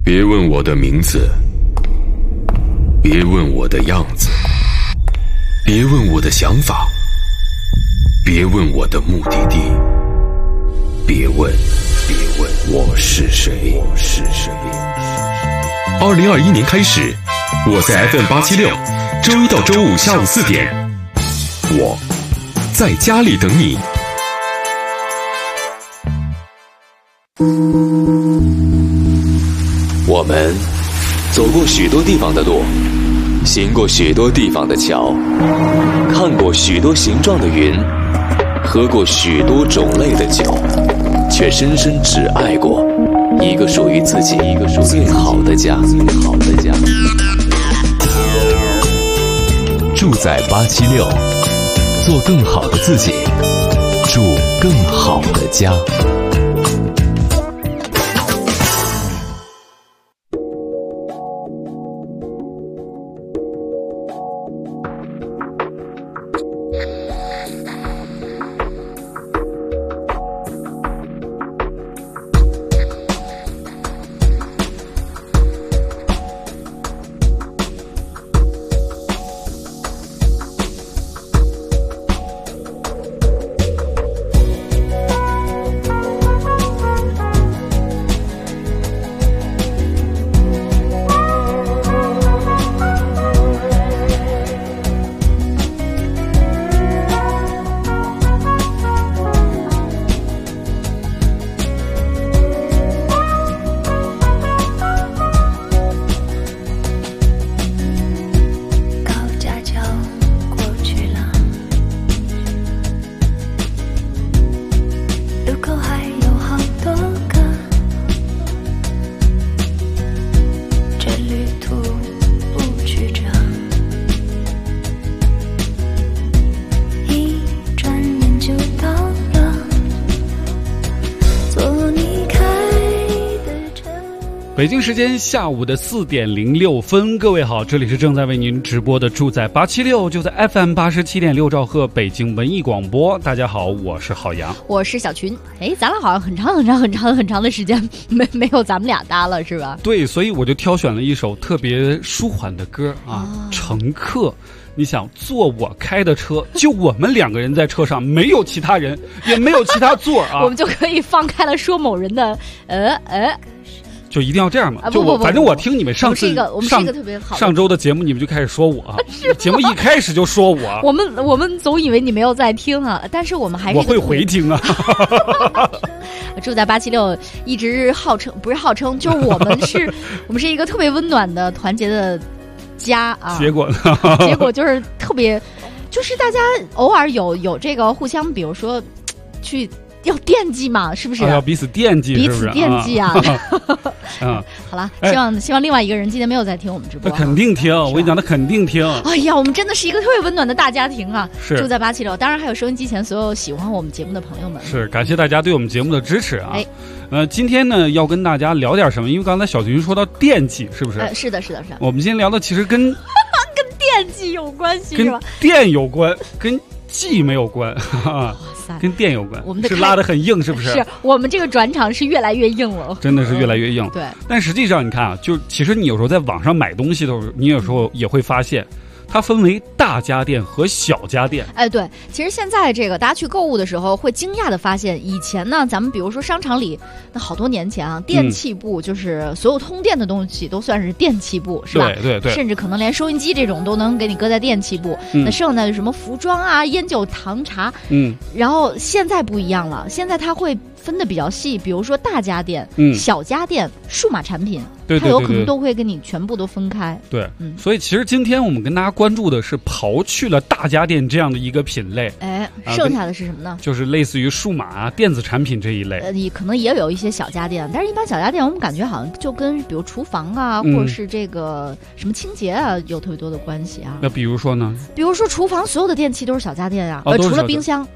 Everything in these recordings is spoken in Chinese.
别问我的名字，别问我的样子，别问我的想法，别问我的目的地，别问我是谁。2021年开始，我在 FM876，周一到周五下午4点，我在家里等你。 我们走过许多地方的路，行过许多地方的桥，看过许多形状的云，喝过许多种类的酒，却深深只爱过一个属于自己最好的家。住在876，做更好的自己，住更好的家。 北京时间下午的4点06分，各位好，这里是正在为您直播的住在876，就在 FM87.6兆赫北京文艺广播。大家好，我是郝阳， 我是小群。咱俩好像很长的时间没有咱们俩搭了，是吧？ 对，所以我就挑选了一首特别舒缓的歌啊，乘客。你想坐我开的车，就我们2个人在车上，没有其他人，也没有其他座啊， 我们就可以放开了说某人的就一定要这样嘛？反正我听你们上次我们是一个特别好的上周的节目，你们就开始说我节目一开始就说我我们总以为你没有在听啊，但是我们还是我会回听啊。 住在876一直不是号称，就是我们是一个特别温暖的团结的家啊。结果就是特别，就是大家偶尔有这个互相，比如说去。要惦记嘛，是不是？ 要彼此惦记， 彼此惦记啊！好了，希望另外一个人今天没有在听我们直播， 他肯定听，我跟你讲，他肯定听。 哎呀，我们真的是一个特别温暖的大家庭啊！ 是住在876，当然还有收音机前所有喜欢我们节目的朋友们。 是感谢大家对我们节目的支持啊！今天呢要跟大家聊点什么？因为刚才小群说到惦记，是不是？ 是的。 我们今天聊的其实跟惦记有关系，是吧？ 跟电有关，跟记没有关。跟电有关， 我们的是拉得很硬，是不是？ 是我们这个转场是越来越硬了， 真的是越来越硬。 对， 但实际上你看啊，就其实你有时候在网上买东西的时候，你有时候也会发现，它分为大家电和小家电。 对，其实现在这个大家去购物的时候会惊讶的发现，以前呢，咱们比如说商场里，那好多年前啊，电器部就是所有通电的东西都算是电器部，是吧？ 对， 甚至可能连收音机这种都能给你搁在电器部。那剩下的什么服装啊、烟酒糖茶，然后现在不一样了，现在它会分的比较细，比如说大家电、小家电、数码产品，它有可能都会跟你全部都分开。 对，所以其实今天我们跟大家关注的是刨去了大家电这样的一个品类， 剩下的是什么呢？ 就是类似于数码啊、电子产品这一类。 你可能也有一些小家电，但是一般小家电我们感觉好像就跟比如厨房啊，或者是这个什么清洁啊有特别多的关系啊。 那比如说呢？ 比如说厨房所有的电器都是小家电啊，除了冰箱。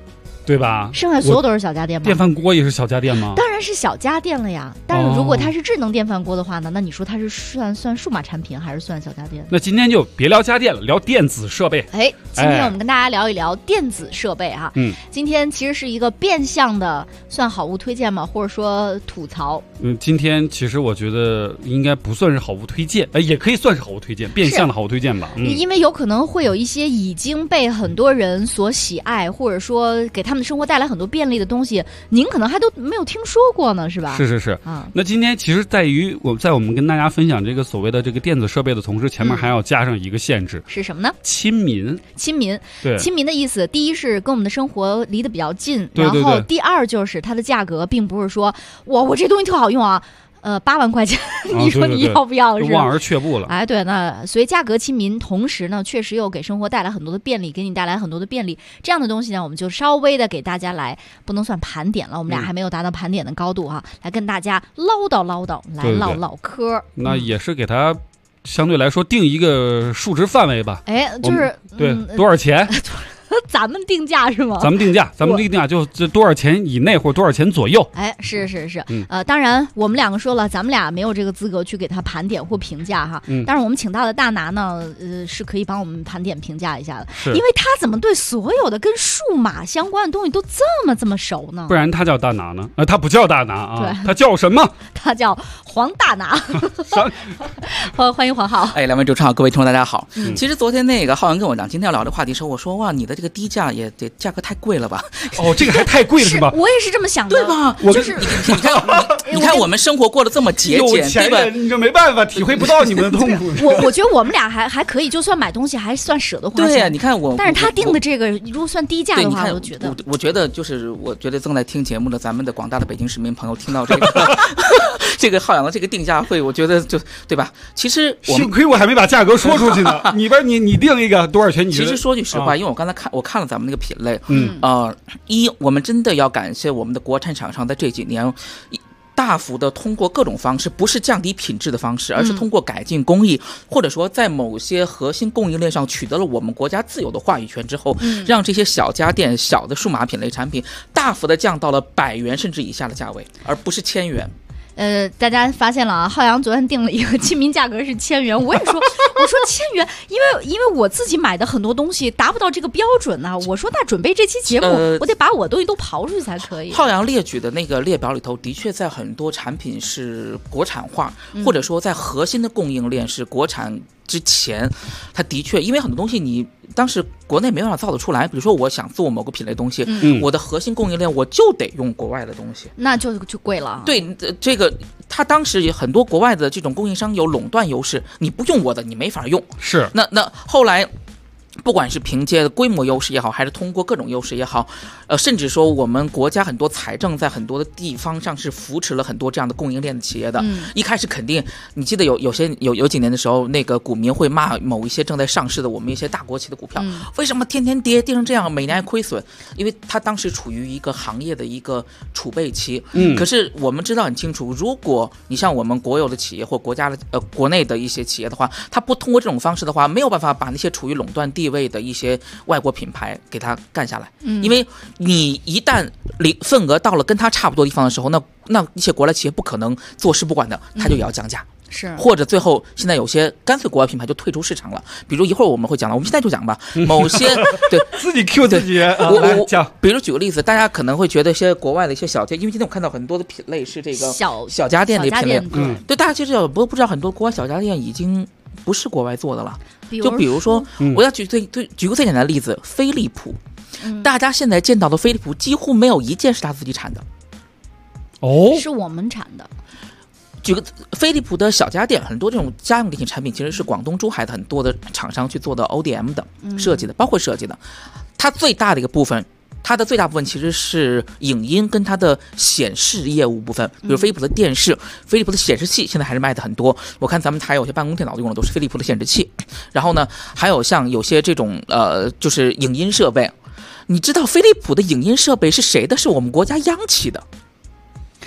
对吧？ 剩下所有都是小家电吗？ 电饭锅也是小家电吗？ 当然是小家电了呀。但是如果它是智能电饭锅的话呢，那你说它是算数码产品还是算小家电？ 那今天就别聊家电了，聊电子设备。 今天我们跟大家聊一聊电子设备哈。今天其实是一个变相的算好物推荐嘛，或者说吐槽。 今天其实我觉得应该不算是好物推荐，也可以算是好物推荐，变相的好物推荐吧。 因为有可能会有一些已经被很多人所喜爱，或者说给他们的生活带来很多便利的东西，您可能还都没有听说过呢，是吧？ 是那今天其实在于在我们跟大家分享这个所谓的这个电子设备的同时，前面还要加上一个限制， 是什么呢？ 亲民。对，亲民的意思，第一是跟我们的生活离得比较近，然后第二就是它的价格并不是说我这东西特好用啊。8万块钱，你说你要不要？是望而却步了。 对，那所以价格亲民，同时呢，确实又给生活带来很多的便利，给你带来很多的便利。这样的东西呢，我们就稍微的给大家来，不能算盘点了，我们俩还没有达到盘点的高度哈，来跟大家唠叨，来唠嗑。 那也是给他相对来说定一个数值范围吧。 就是对多少钱？ 咱们定价是吗？ 咱们定价就这多少钱以内或者多少钱左右？ 是，当然我们两个说了，咱们俩没有这个资格去给他盘点或评价哈。但是我们请到的大拿呢，是可以帮我们盘点评价一下的，因为他怎么对所有的跟数码相关的东西都这么熟呢？ 不然他叫大拿呢？他不叫大拿啊， 对， 他叫什么？ 他叫黄大拿。欢迎黄浩。 两位主持好，各位听众大家好。其实昨天那个浩然跟我讲，今天要聊的话题时候，我说哇，你的这个低价也得价格太贵了吧？ 这个还太贵了是吧？ 我也是这么想的， 对吧？ 就是你看我们生活过得这么节俭，对吧？ 你就没办法体会不到你们的痛苦。 我觉得我们俩还可以，就算买东西还算舍得花钱。 对呀，你看我， 但是他定的这个如果算低价的话，我觉得我觉得正在听节目的咱们的广大的北京市民朋友听到这个这个浩洋的这个定价会，我觉得就对吧？其实幸亏我还没把价格说出去呢。你定一个多少钱？ 其实说句实话，因为我刚才我看了咱们那个品类，我们真的要感谢我们的国产厂商在这几年大幅的通过各种方式，不是降低品质的方式，而是通过改进工艺，或者说在某些核心供应链上取得了我们国家自有的话语权之后，让这些小家电、小的数码品类产品大幅的降到了100元甚至以下的价位，而不是1000元。 大家发现了啊，浩洋昨天定了一个亲民价格是1000元，我也说，我说1000元，因为我自己买的很多东西达不到这个标准呢。我说那准备这期节目，我得把我东西都刨出去才可以。 浩洋列举的那个列表里头，的确在很多产品是国产化，或者说在核心的供应链是国产之前，它的确因为很多东西你当时国内没办法造得出来，比如说我想做某个品类东西，我的核心供应链我就得用国外的东西， 那就贵了。 对，这个他当时也很多国外的这种供应商有垄断优势，你不用我的你没法用。 是， 那后来不管是凭借规模优势也好，还是通过各种优势也好，甚至说我们国家很多财政在很多的地方上是扶持了很多这样的供应链的企业的。一开始肯定，你记得有几年的时候，那个股民会骂某一些正在上市的我们一些大国企的股票，为什么天天跌成这样，每年还亏损？因为它当时处于一个行业的一个储备期。可是我们知道很清楚，如果你像我们国有的企业或国家的国内的一些企业的话，它不通过这种方式的话，没有办法把那些处于垄断地位的一些外国品牌给它干下来。因为你一旦份额到了跟它差不多地方的时候，那一些国外企业不可能坐视不管的，它就也要降价。 是， 或者最后现在有些干脆国外品牌就退出市场了。比如一会儿我们会讲了，我们现在就讲吧。某些对自己 Q 自己， 我讲。比如举个例子，大家可能会觉得一些国外的一些小店，因为今天我看到很多的品类是这个小家电的品类，对大家其实不知道很多国外小家电已经不是国外做的了。就比如说，我要举个最简单的例子，飞利浦。大家现在见到的飞利浦几乎没有一件是他自己产的。 是我们产的。 举个飞利浦的小家电，很多这种家用电器产品其实是广东珠海的很多的厂商去做的 ODM 的设计的，包括设计的。它最大的一个部分，它的最大部分其实是影音跟它的显示业务部分，比如飞利浦的电视、飞利浦的显示器，现在还是卖的很多。我看咱们台有些办公电脑用的都是飞利浦的显示器。然后呢，还有像有些这种就是影音设备。你知道飞利浦的影音设备是谁的？是我们国家央企的。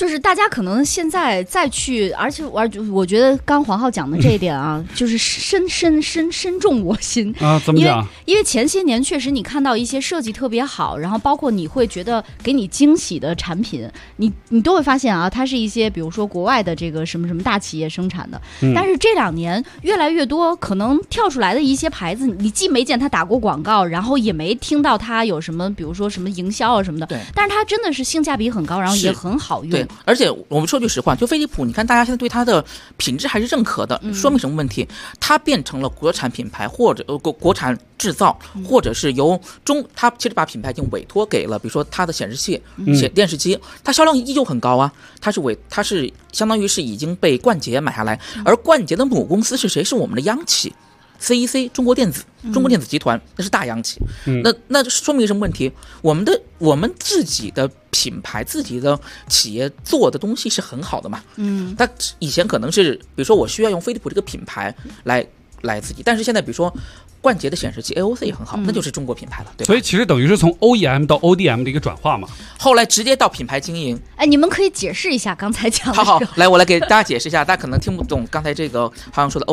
就是大家可能现在再去，而且我觉得刚黄浩讲的这一点啊，就是深中我心啊。怎么讲？ 因为前些年确实你看到一些设计特别好，然后包括你会觉得给你惊喜的产品，你都会发现啊，它是一些比如说国外的这个什么什么大企业生产的。但是这2年越来越多可能跳出来的一些牌子，你既没见它打过广告，然后也没听到它有什么比如说什么营销啊什么的。 对。 但是它真的是性价比很高，然后也很好用。 对，而且我们说句实话，就飞利浦，你看大家现在对它的品质还是认可的，说明什么问题？它变成了国产品牌，或者国产制造，或者是由它其实把品牌已经委托给了，比如说它的显示器、电视机，它销量依旧很高啊。它是相当于是已经被冠捷买下来，而冠捷的母公司是谁？是我们的央企。CEC 中国电子集团，那是大央企。那说明什么问题？我们自己的品牌、自己的企业做的东西是很好的嘛。它以前可能是，比如说我需要用飞利浦这个品牌来自己，但是现在比如说冠捷的显示器 AOC 也很好，那就是中国品牌了，对吧？ 所以其实等于是从 OEM 到 ODM 的一个转化嘛。后来直接到品牌经营。 哎，你们可以解释一下刚才讲的。 好，来，我来给大家解释一下，大家可能听不懂刚才这个好像说的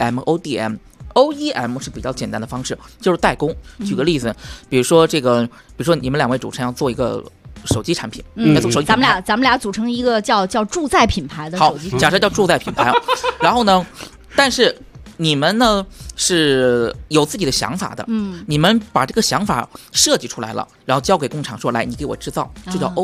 OEM、ODM。OEM 是比较简单的方式，就是代工。举个例子，比如说你们2位主持人要做一个手机产品，做手机咱们俩组成一个叫住在品牌的手机产品。 好，假设叫住在品牌，然后呢，但是你们呢是有自己的想法的，你们把这个想法设计出来了，然后交给工厂说，来你给我制造，就叫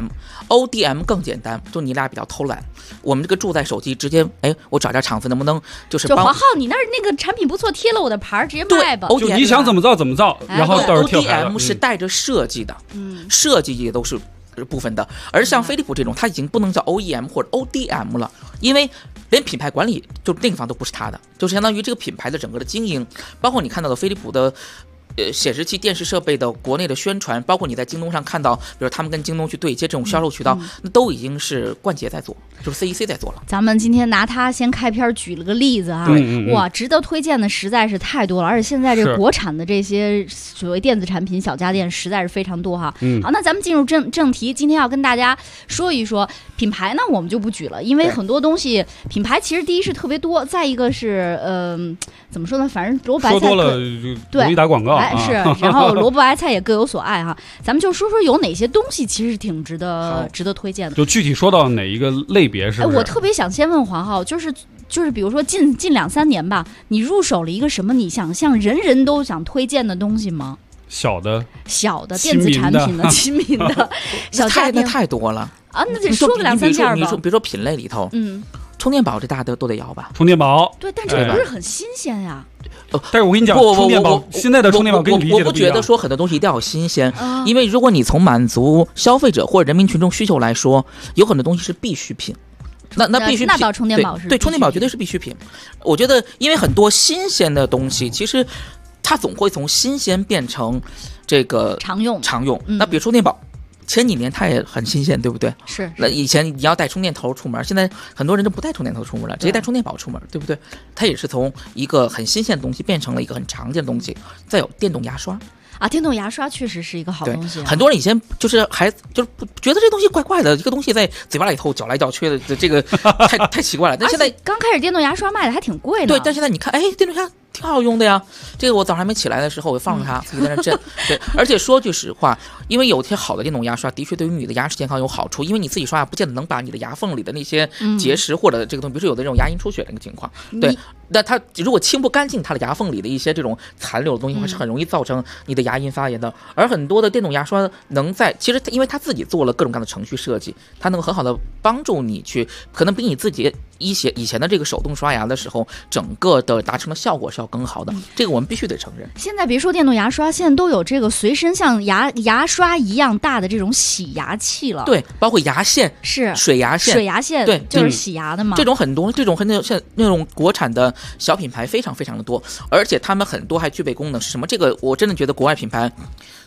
OEM。ODM 更简单，就你俩比较偷懒。我们这个住在手机直接，我找家厂子能不能就是黄浩，你那个产品不错，贴了我的牌直接卖吧。 就你想怎么造怎么造，然后到时候贴牌了。 ODM 是带着设计的，设计也都是部分的。而像飞利浦这种，它已经不能叫 OEM 或者 ODM 了，因为连品牌管理就那个方都不是它的，就是相当于这个品牌的整个的经营，包括你看到的飞利浦的显示器、电视设备的国内的宣传，包括你在京东上看到，比如他们跟京东去对接这种销售渠道，那都已经是冠捷在做，就是 CEC 在做了。 咱们今天拿它先开篇举了个例子啊，哇，值得推荐的实在是太多了，而且现在这国产的这些所谓电子产品小家电实在是非常多哈。好，那咱们进入正题，今天要跟大家说一说品牌呢，我们就不举了，因为很多东西品牌其实第一是特别多，再一个是怎么说呢，反正萝卜白菜说多了容易打广告。 是，然后萝卜白菜也各有所爱哈。咱们就说说有哪些东西其实挺值得推荐的。 就具体说到哪一个类别是不是？ 我特别想先问黄浩，就是比如说近2-3年吧，你入手了一个什么你想像人人都想推荐的东西吗？ 小的电子产品的亲民的小家电太多了啊，那得说个2-3件吧。 比如说品类里头，充电宝这大家都得要吧？ 充电宝对，但这不是很新鲜呀。 但是我跟你讲，充电宝现在的充电宝跟你理解的不一样。 我不觉得说很多东西一定要新鲜，因为如果你从满足消费者或者人民群众需求来说，有很多东西是必需品。那必需品， 那到充电宝是对充电宝绝对是必需品。我觉得，因为很多新鲜的东西，其实它总会从新鲜变成这个常用。那比如充电宝。前几年它也很新鲜，对不对？ 是。 那以前你要带充电头出门，现在很多人都不带充电头出门了，直接带充电宝出门，对不对？它也是从一个很新鲜的东西变成了一个很常见的东西。再有电动牙刷啊，电动牙刷确实是一个好东西。 很多人以前就是不觉得这东西怪怪的，这个东西在嘴巴里头搅来搅去的，这个太奇怪了。但现在刚开始电动牙刷卖的还挺贵的。 对，但现在你看，电动牙挺好用的呀。这个我早上还没起来的时候，我放着它自己在那震。对，而且说句实话，因为有些好的电动牙刷的确对于你的牙齿健康有好处，因为你自己刷牙不见得能把你的牙缝里的那些结石或者这个东西，比如说有的这种牙龈出血的一个情况，对，那它如果清不干净它的牙缝里的一些这种残留的东西，会是很容易造成你的牙龈发炎的。而很多的电动牙刷其实因为它自己做了各种各样的程序设计，它能够很好的帮助你去，可能比你自己以前的这个手动刷牙的时候，整个的达成的效果是要更好的。这个我们必须得承认。 现在别说电动牙刷，现在都有这个随身像牙刷一样大的这种洗牙器了。 对，包括牙线， 是水牙线， 对，就是洗牙的嘛。 这种很多，像那种国产的小品牌非常非常的多，而且他们很多还具备功能是什么？这个我真的觉得国外品牌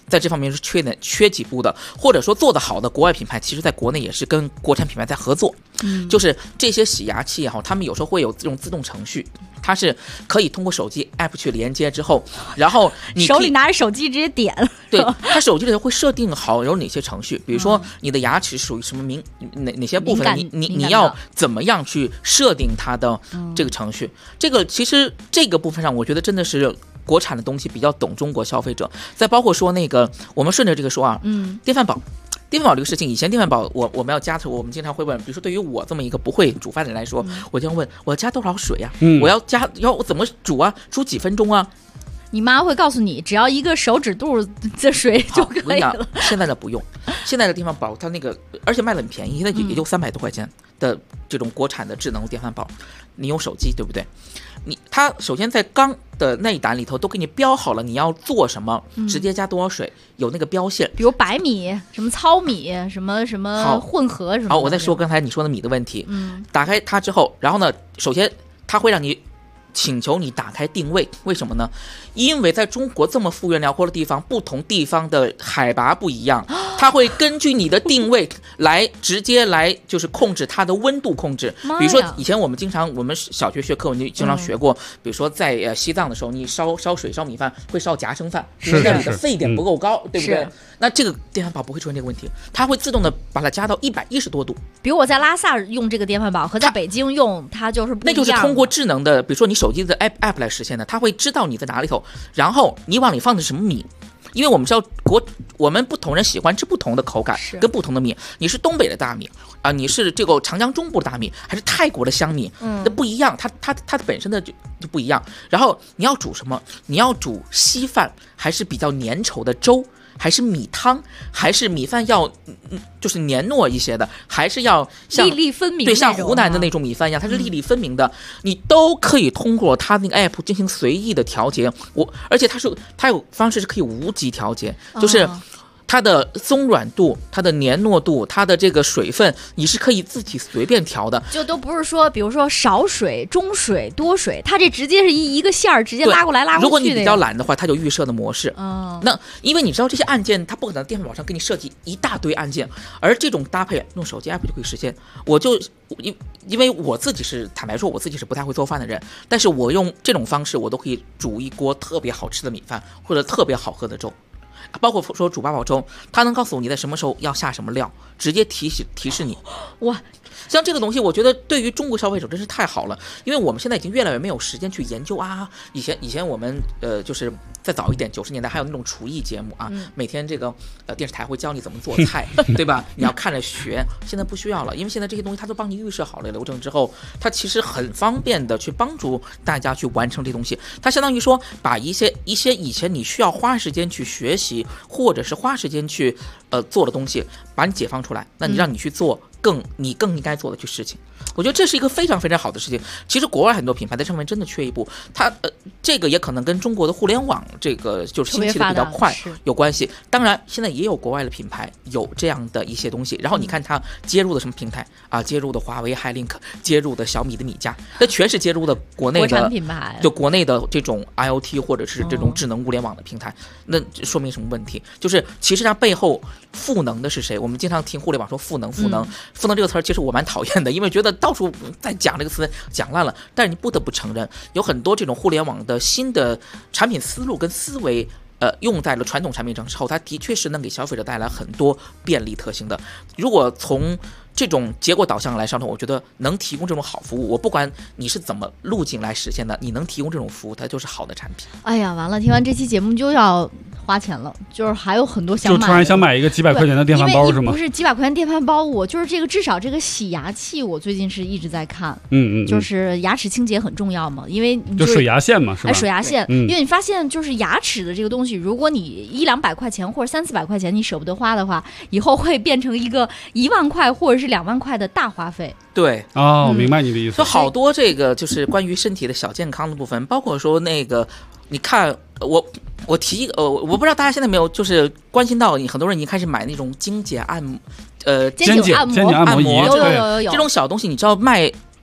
在这方面是缺几步的，或者说做得好的国外品牌，其实在国内也是跟国产品牌在合作。就是这些洗牙器也好，他们有时候会有这种自动程序，它是可以通过手机 app 去连接之后，然后你手里拿着手机直接点。 对，它手机里头会设定好有哪些程序，比如说你的牙齿属于什么哪些部分，你要怎么样去设定它的这个程序。这个其实这个部分上，我觉得真的是国产的东西比较懂中国消费者。再包括说那个，我们顺着这个说啊，电饭煲这个事情，以前电饭煲我们要加我们经常会问，比如说对于我这么一个不会煮饭的人来说，我经常问我要加多少水啊？我怎么煮啊？煮几分钟啊？ 你妈会告诉你，只要一个手指肚的水就可以了。 现在的不用，现在的电饭煲它那个，而且卖得很便宜，现在也就300多块钱的这种国产的智能电饭煲，你用手机对不对？它首先在缸的内胆里头都给你标好了你要做什么，直接加多少水，有那个标线， 比如白米、什么糙米、什么混合什么。 好，我再说刚才你说的米的问题。打开它之后，然后呢，首先它会让你请求你打开定位，为什么呢？因为在中国这么幅员辽阔的地方，不同地方的海拔不一样，它会根据你的定位来直接来就是控制它的温度控制。比如说以前我们小学学课文就经常学过，比如说在西藏的时候，你烧水烧米饭会烧夹生饭，因为那里的沸点不够高，对不对？那这个电饭煲不会出现这个问题，它会自动的把它加到110多度。 比如我在拉萨用这个电饭煲和在北京用它就是不一样， 那就是通过智能的，比如说你手机的 app 来实现的，它会知道你在哪里头，然后你往里放的什么米。因为我们知道我们不同人喜欢吃不同的口感跟不同的米，你是东北的大米啊，你是这个长江中部的大米，还是泰国的香米，那不一样，它本身的就不一样。然后你要煮什么？你要煮稀饭，还是比较粘稠的粥？还是米汤，还是米饭要就是黏糯一些的，还是要像粒粒分明， 对，像湖南的那种米饭一样，它是粒粒分明的，你都可以通过它那个 app 进行随意的调节。而且它有方式是可以无级调节，就是它的松软度、它的黏糯度、它的这个水分，你是可以自己随便调的， 就都不是说，比如说少水、中水、多水，它这直接是一个线儿直接拉过来拉过去的。 如果你比较懒的话，它就预设的模式。那因为你知道这些按键，它不可能电饭煲上给你设计一大堆按键，而这种搭配用手机 app 就可以实现。因为我自己是坦白说，我自己是不太会做饭的人，但是我用这种方式，我都可以煮一锅特别好吃的米饭或者特别好喝的粥。包括说煮八宝粥，它能告诉你在什么时候要下什么料，直接提示你。 哇， 像这个东西，我觉得对于中国消费者真是太好了，因为我们现在已经越来越没有时间去研究啊。以前我们就是再早一点90年代还有那种厨艺节目啊，每天这个电视台会教你怎么做菜，对吧？你要看着学。现在不需要了，因为现在这些东西它都帮你预设好了流程之后，它其实很方便的去帮助大家去完成这东西。它相当于说把一些以前你需要花时间去学习或者是花时间去做的东西，把你解放出来，那你让你去做你更应该做的去事情。我觉得这是一个非常非常好的事情。其实国外很多品牌在上面真的缺一步，它这个也可能跟中国的互联网这个就是兴起的比较快有关系。当然现在也有国外的品牌有这样的一些东西，然后你看它接入的什么平台啊，接入的华为 Hi-Link， 接入的小米的米家，那全是接入的国内的品牌， 就国内的这种 IoT 或者是这种智能物联网的平台。那说明什么问题？就是其实它背后赋能的是谁？我们经常听互联网说赋能这个词儿，其实我蛮讨厌的，因为觉得到处在讲这个词讲烂了。但是你不得不承认，有很多这种互联网的新的产品思路跟思维用在了传统产品上之后，它的确是能给消费者带来很多便利特性的。如果从这种结果导向来上头，我觉得能提供这种好服务，我不管你是怎么路径来实现的，你能提供这种服务，它就是好的产品。 哎呀，完了，听完这期节目就要花钱了，就是还有很多想买的， 就突然想买一个几百块钱的电饭煲是吗？ 不是几百块钱电饭煲，我就是这个至少这个洗牙器，我最近是一直在看，就是牙齿清洁很重要嘛，因为就水牙线嘛，是吧？ 水牙线，因为你发现就是牙齿的这个东西，如果你100-200块钱或者300-400块钱你舍不得花的话，以后会变成一个1万块或者是2万块的大花费。 对， 我明白你的意思。 说好多这个就是关于身体的小健康的部分，包括说那个，你看我提我不知道大家现在没有就是关心到，很多人已经开始买那种精简按摩， 肩颈按摩仪， 有这种小东西，你知道卖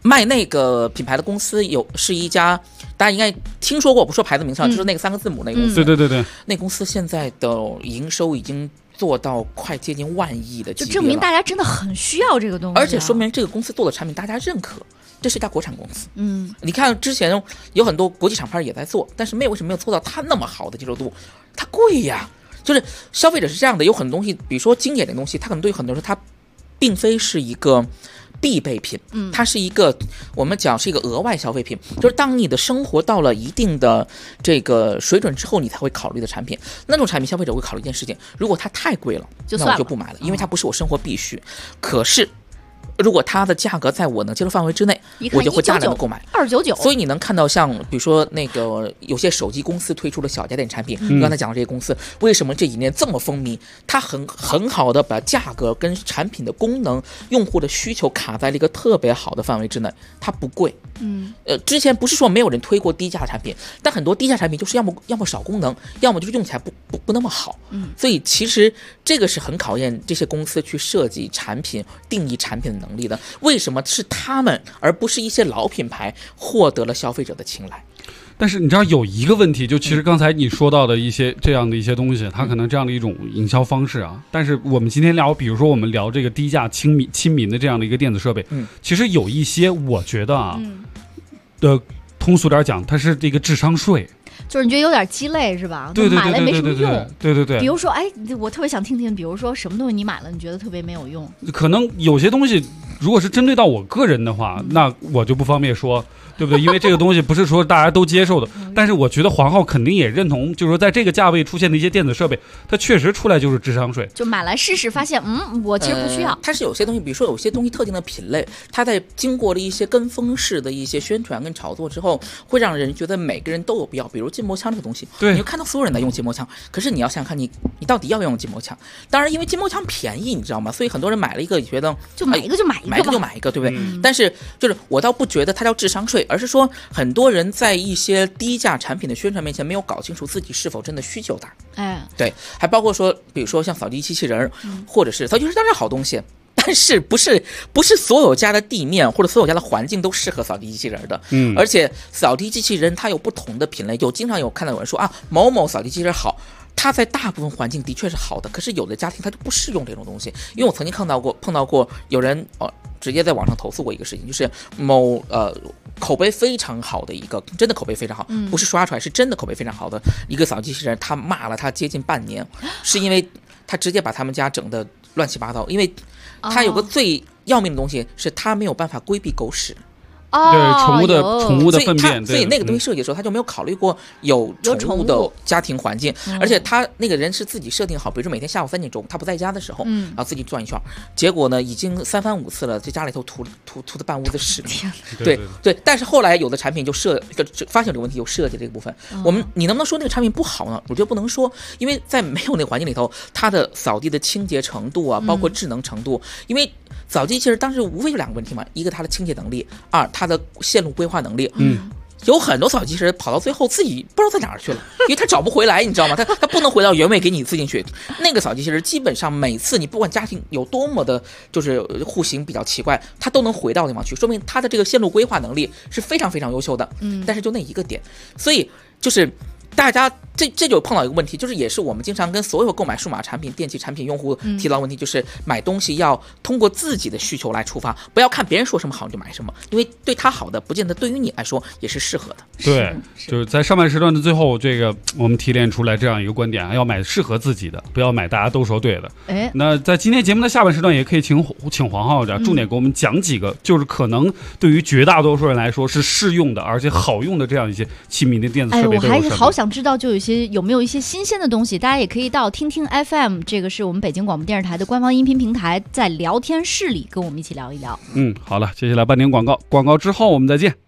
卖那个品牌的公司是一家，大家应该听说过，不说牌子名称，就是那个3个字母那个公司。 对， 那公司现在的营收已经做到快接近10000亿的级别了， 就证明大家真的很需要这个东西， 而且说明这个公司做的产品大家认可。这是一家国产公司，你看之前有很多国际厂牌也在做，但是为什么没有做到它那么好的接受度？它贵呀，就是消费者是这样的，有很多东西，比如说经典的东西，它可能对很多人说它并非是一个必备品，它是一个我们讲是一个额外消费品，就是当你的生活到了一定的这个水准之后，你才会考虑的产品。那种产品消费者会考虑一件事情，如果它太贵了，那我就不买了，因为它不是我生活必须。可是如果它的价格在我能接受范围之内，我就会大量的购买。 299， 所以你能看到像比如说那个有些手机公司推出的小家电产品，刚才讲的这些公司为什么这几年这么风靡？它很好的把价格跟产品的功能、用户的需求卡在了一个特别好的范围之内，它不贵。之前不是说没有人推过低价产品，但很多低价产品就是要么少功能，要么就是用起来不那么好。所以其实这个是很考验这些公司去设计产品、定义产品的能力的。为什么是他们而不是一些老品牌获得了消费者的青睐？ 但是你知道有一个问题，就其实刚才你说到的一些这样的一些东西，它可能这样的一种营销方式啊。但是我们今天聊，比如说我们聊这个低价亲民的这样的一个电子设备，其实有一些我觉得啊，通俗点讲，它是这个智商税。 就是你觉得有点鸡肋是吧？ 对， 买了没什么用。 对。 比如说，我特别想听听，比如说什么东西你买了你觉得特别没有用？ 可能有些东西，如果是针对到我个人的话，那我就不方便说，对不对？因为这个东西不是说大家都接受的。但是我觉得黄浩肯定也认同，就是说在这个价位出现的一些电子设备，它确实出来就是智商税。 就买来试试，发现我其实不需要。 它是有些东西，比如说有些东西特定的品类，它在经过了一些跟风式的一些宣传跟炒作之后，会让人觉得每个人都有必要。比如筋膜枪这个东西， 对， 你就看到所有人在用筋膜枪，可是你要想想看你到底要不要用筋膜枪？当然，因为筋膜枪便宜，你知道吗？所以很多人买了一个，觉得就买一个就买一个， 买一个就买一个，对不对？但是就是我倒不觉得它叫智商税，而是说很多人在一些低价产品的宣传面前没有搞清楚自己是否真的需求大。对，还包括说，比如说像扫地机器人，或者是扫地机器人当然好东西。但是不是所有家的地面或者所有家的环境都适合扫地机器人的，而且扫地机器人它有不同的品类，经常有看到有人说某某扫地机器人好，它在大部分环境的确是好的，可是有的家庭它就不适用这种东西。因为我曾经碰到过有人直接在网上投诉过一个事情，就是某口碑非常好的一个，真的口碑非常好，不是刷出来，是真的口碑非常好的一个扫地机器人，他骂了他接近半年，是因为他直接把他们家整的乱七八糟，因为它有个最要命的东西是它没有办法规避狗屎。 对，宠物的粪便， 所以那个东西设计的时候，他就没有考虑过有宠物的家庭环境，而且他那个人是自己设定好，比如说每天下午3点钟他不在家的时候，然后自己转一圈，结果呢已经3番5次了，在家里头涂的半屋子屎。对，但是后来有的产品就发现这个问题，就设计这个部分。你能不能说那个产品不好呢？我觉得不能说，因为在没有那个环境里头，它的扫地的清洁程度啊，包括智能程度，因为扫地其实当时无非就2个问题嘛，一个它的清洁能力，二它的线路规划能力。有很多扫地机器人跑到最后自己不知道在哪儿去了，因为他找不回来，你知道吗？他不能回到原位给你刺进去。那个扫地机器人基本上每次你不管家庭有多么的，就是户型比较奇怪，他都能回到地方去，说明他的这个线路规划能力是非常非常优秀的。但是就那一个点，所以就是大家这就碰到一个问题，就是也是我们经常跟所有购买数码产品、电器产品用户提到的问题，就是买东西要通过自己的需求来出发，不要看别人说什么好你就买什么，因为对他好的不见得对于你来说也是适合的。 对，就是在上半时段的最后，这个我们提炼出来这样一个观点，要买适合自己的，不要买大家都说对的。那在今天节目的下半时段，也可以请黄浩重点给我们讲几个，就是可能对于绝大多数人来说是适用的，而且好用的这样一些亲民的电子设备。 我还好想知道，就有没有一些新鲜的东西，大家也可以到听听 FM， 这个是我们北京广播电视台的官方音频平台，在聊天室里跟我们一起聊一聊。 好了，接下来半点广告之后我们再见。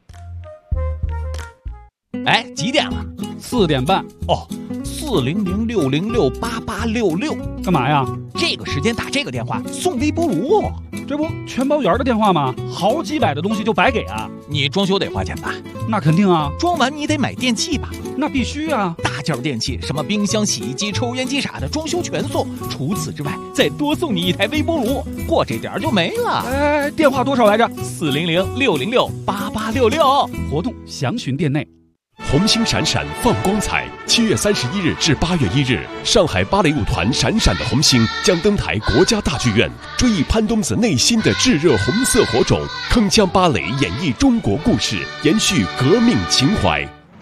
几点了 ？4点半。 哦，400-606-8866， 干嘛呀？ 这个时间打这个电话送微波炉， 这不全包圆的电话吗？好几百的东西就白给啊！ 你装修得花钱吧？ 那肯定啊！ 装完你得买电器吧？ 那必须啊！ 大件电器，什么冰箱、洗衣机、抽油烟机啥的，装修全送。除此之外，再多送你一台微波炉，过这点就没了。 哎，电话多少来着 ？400-606-8866， 活动详询店内。 红星闪闪放光彩，7月31日至8月1日，上海芭蕾舞团闪闪的红星将登台国家大剧院，追忆潘冬子内心的炙热红色火种，铿锵芭蕾演绎中国故事，延续革命情怀。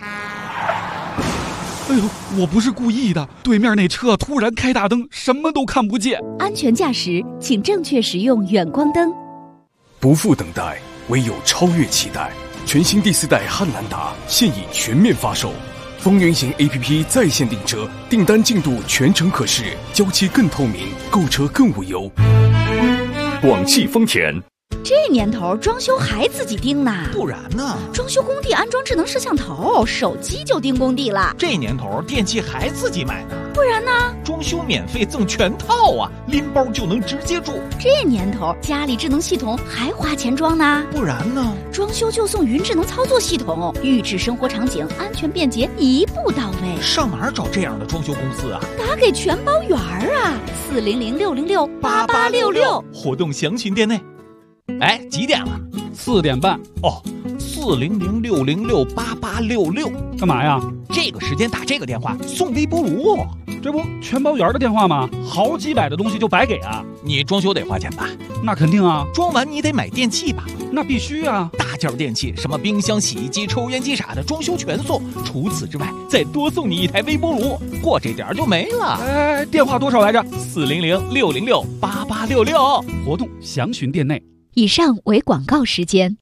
哎呦，我不是故意的，对面那车突然开大灯，什么都看不见。 安全驾驶，请正确使用远光灯。 不负等待，唯有超越期待。全新第4代汉兰达现已全面发售，风云行 APP 在线订车，订单进度全程可视，交期更透明，购车更无忧。广汽丰田。 这年头装修还自己盯呢？ 不然呢？ 装修工地安装智能摄像头，手机就盯工地了。 这年头电器还自己买呢？ 不然呢？ 装修免费赠全套啊，拎包就能直接住。 这年头家里智能系统还花钱装呢？ 不然呢？ 装修就送云智能操作系统，预制生活场景，安全便捷，一步到位。 上哪儿找这样的装修公司啊？ 打给全包圆啊，400-606-8866， 活动详询店内。哎，几点了 ？4点半。 哦，400-606-8866， 干嘛呀？ 这个时间打这个电话送微波炉， 这不全包圆的电话吗？好几百的东西就白给啊！ 你装修得花钱吧？ 那肯定啊！ 装完你得买电器吧？ 那必须啊！ 大件电器，什么冰箱、洗衣机、抽油烟机啥的，装修全送。除此之外，再多送你一台微波炉，过这点就没了。 哎，电话多少来着 ？400-606-8866， 活动详询店内。 以上为广告时间。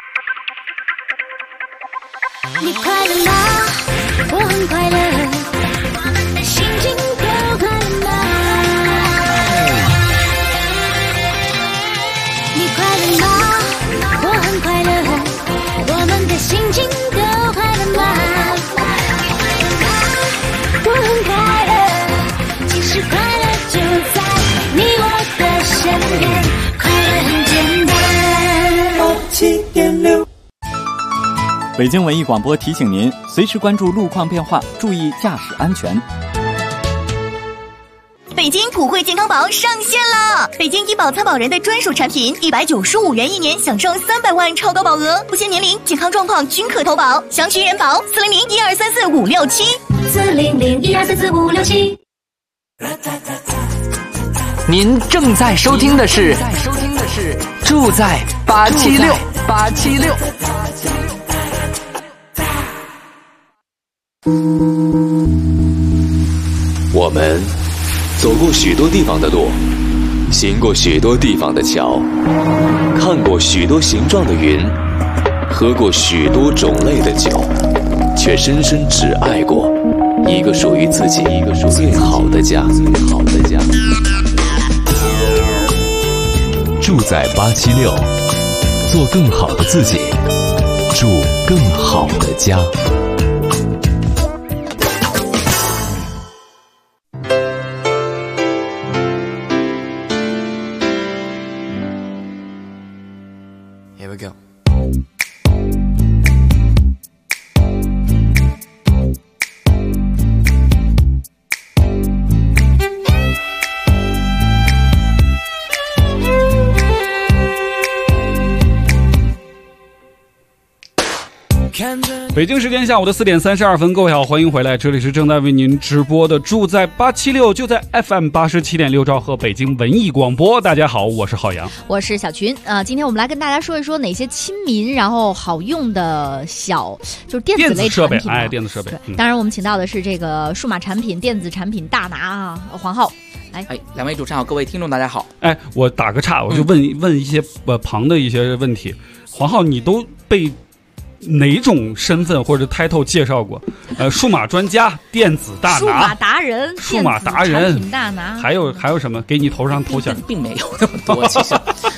你快乐吗？我很快乐，我们的心情都快乐吗？你快乐吗？我很快乐，我们的心情都快乐吗？我很快乐，其实快乐就在你我的身边，快乐很简单。7.6 北京文艺广播提醒您，随时关注路况变化，注意驾驶安全。 北京普惠健康宝上线了！北京医保参保人的专属产品，195元1年，享受300万超高保额，不限年龄、健康状况均可投保。详询人保400-1234-567，400-1234-567。 您正在收听的是住在876。 我们走过许多地方的路，行过许多地方的桥，看过许多形状的云，喝过许多种类的酒，却深深只爱过一个属于自己最好的家。住在876，做更好的自己，住更好的家。 Here we go. 北京时间下午的4点32分，各位好，欢迎回来，这里是正在为您直播的住在876，就在 FM 87.6兆赫北京文艺广播。大家好，我是浩洋， 我是小群啊。今天我们来跟大家说一说哪些亲民然后好用的就是电子类产品。 电子设备。 当然我们请到的是这个数码产品、电子产品大拿啊，黄浩。 两位主持人好，各位听众大家好。 我打个岔，我就问一些旁的一些问题。黄浩，你都被哪种身份或者 title 介绍过？数码专家、电子大拿、 数码达人、 数码达人、 产品大拿， 还有什么？给你头上头衔？ 并没有那么多，其实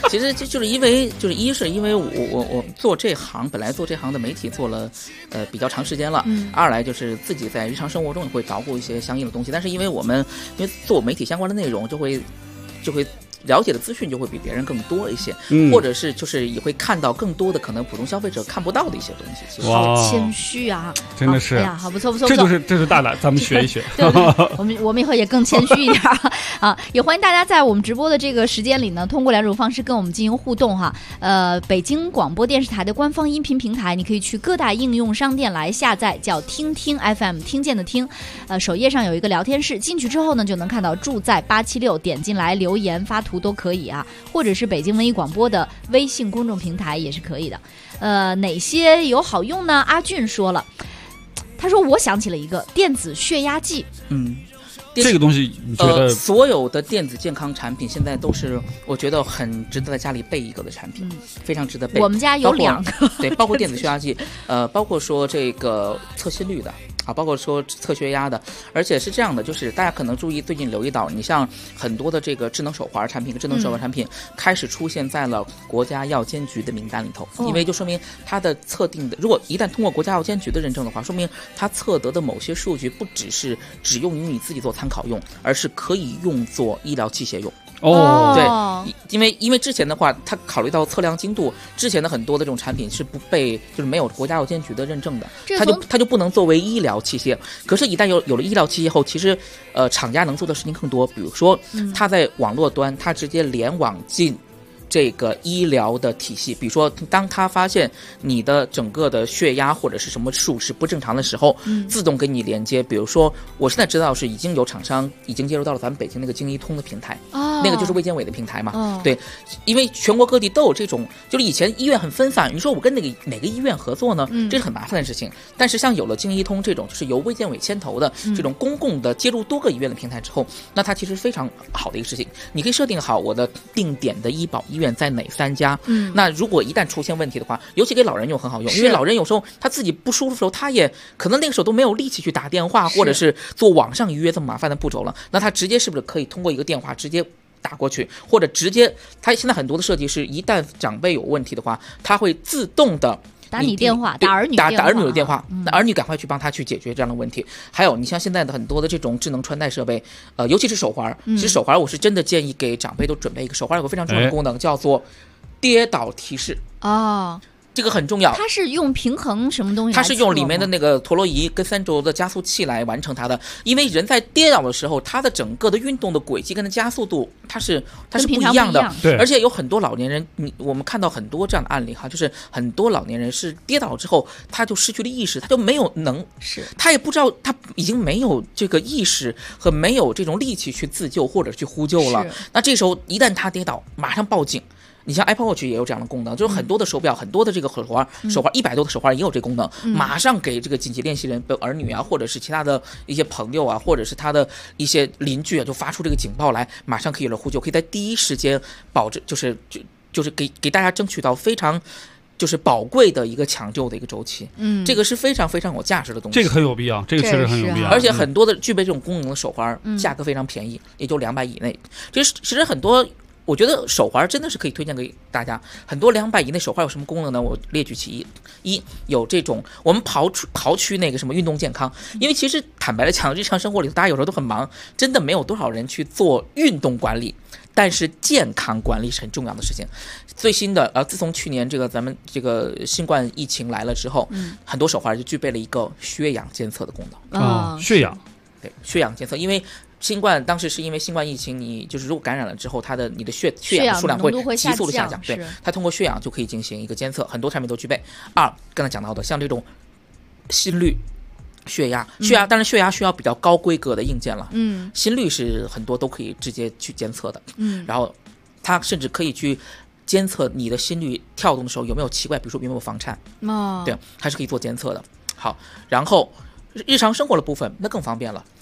其实就是因为一是因为我做这行，本来做这行的媒体做了比较长时间了，二来就是自己在日常生活中也会捣鼓一些相应的东西，但是因为做媒体相关的内容就会了解的资讯就会比别人更多一些，或者是就是也会看到更多的可能普通消费者看不到的一些东西。 好谦虚啊， 真的是， 哎呀，好不错， 这是大胆，咱们学一学。 对，我们以后也更谦虚一点啊！也欢迎大家在我们直播的这个时间里呢，通过2种方式跟我们进行互动哈。北京广播电视台的官方音频平台，你可以去各大应用商店来下载，叫听听 FM， 听见的听。首页上有一个聊天室，进去之后呢，就能看到住在876，点进来留言发图都可以啊，或者是北京文艺广播的微信公众平台也是可以的。哪些有好用呢？阿俊说了，他说我想起了一个电子血压计。 这个东西你觉得？ 所有的电子健康产品现在都是我觉得很值得在家里备一个的产品，非常值得备。 我们家有2个， 对，包括电子血压计，包括说这个测心率的。包括说测血压的，而且是这样的，就是大家可能最近留意到，你像很多的这个智能手环产品、智能手环产品开始出现在了国家药监局的名单里头，因为就说明它的测定的，如果一旦通过国家药监局的认证的话，说明它测得的某些数据不只用于你自己做参考用，而是可以用作医疗器械用。对，因为之前的话，它考虑到测量精度，之前的很多的这种产品是不被就是没有国家药监局的认证的，它就不能作为医疗器械。可是，一旦有了医疗器械后，其实厂家能做的事情更多，比如说它在网络端，它直接联网进这个医疗的体系，比如说当他发现你的整个的血压或者是什么数是不正常的时候，自动给你连接。比如说我现在知道是已经有厂商已经接入到了咱们北京那个京医通的平台，那个就是卫健委的平台嘛。对，因为全国各地都有这种，就是以前医院很分散，你说我跟哪个医院合作呢？这是很麻烦的事情。但是像有了京医通这种就是由卫健委牵头的这种公共的接入多个医院的平台之后，那它其实非常好的一个事情。你可以设定好我的定点的医保医院在哪3家，那如果一旦出现问题的话，尤其给老人用很好用，因为老人有时候他自己不舒服的时候，他也可能那个时候都没有力气去打电话，或者是做网上预约这么麻烦的步骤了，那他直接是不是可以通过一个电话直接打过去，或者直接他现在很多的设计是一旦长辈有问题的话，他会自动的打你电话，打儿女的电话，那儿女赶快去帮他去解决这样的问题。还有你像现在的很多的这种智能穿戴设备，尤其是手环，其实手环我是真的建议给长辈都准备一个。手环有个非常重要的功能，叫做跌倒提示。这个很重要， 它是用平衡什么东西？ 它是用里面的那个陀螺仪跟3轴的加速器来完成它的。因为人在跌倒的时候，它的整个的运动的轨迹跟它加速度，它是不一样的。 对， 而且有很多老年人，我们看到很多这样的案例哈，就是很多老年人是跌倒之后，他就失去了意识，他就没有他也不知道，他已经没有这个意识和没有这种力气去自救或者去呼救了。那这时候一旦他跌倒，马上报警。你像 Apple Watch 也有这样的功能，就是很多的手表，很多的这个手环100多的手环也有这功能，马上给这个紧急联系人，比如儿女啊，或者是其他的一些朋友啊，或者是他的一些邻居啊，就发出这个警报来，马上可以有了呼救，可以在第一时间保证，就是给大家争取到非常就是宝贵的一个抢救的一个周期。这个是非常非常有价值的东西， 这个很有必要，这个确实很有必要。 而且很多的具备这种功能的手环，价格非常便宜，也就200以内。其实很多。我觉得手环真的是可以推荐给大家，很多200以内手环有什么功能呢？我列举其一，有这种我们刨去那个什么运动健康，因为其实坦白来讲，日常生活里头大家有时候都很忙，真的没有多少人去做运动管理，但是健康管理是很重要的事情。最新的自从去年咱们这个新冠疫情来了之后，很多手环就具备了一个血氧监测的功能。血氧， 对，血氧监测，因为新冠当时是因为新冠疫情，你就是如果感染了之后，你的血氧的数量会急速的下降，对，它通过血氧就可以进行一个监测，很多产品都具备。刚才讲到的像这种心率、血压，当然血压需要比较高规格的硬件了，心率是很多都可以直接去监测的，然后它甚至可以去监测你的心率跳动的时候有没有奇怪，比如说有没有房颤，对，它是可以做监测的。好，然后日常生活的部分那更方便了，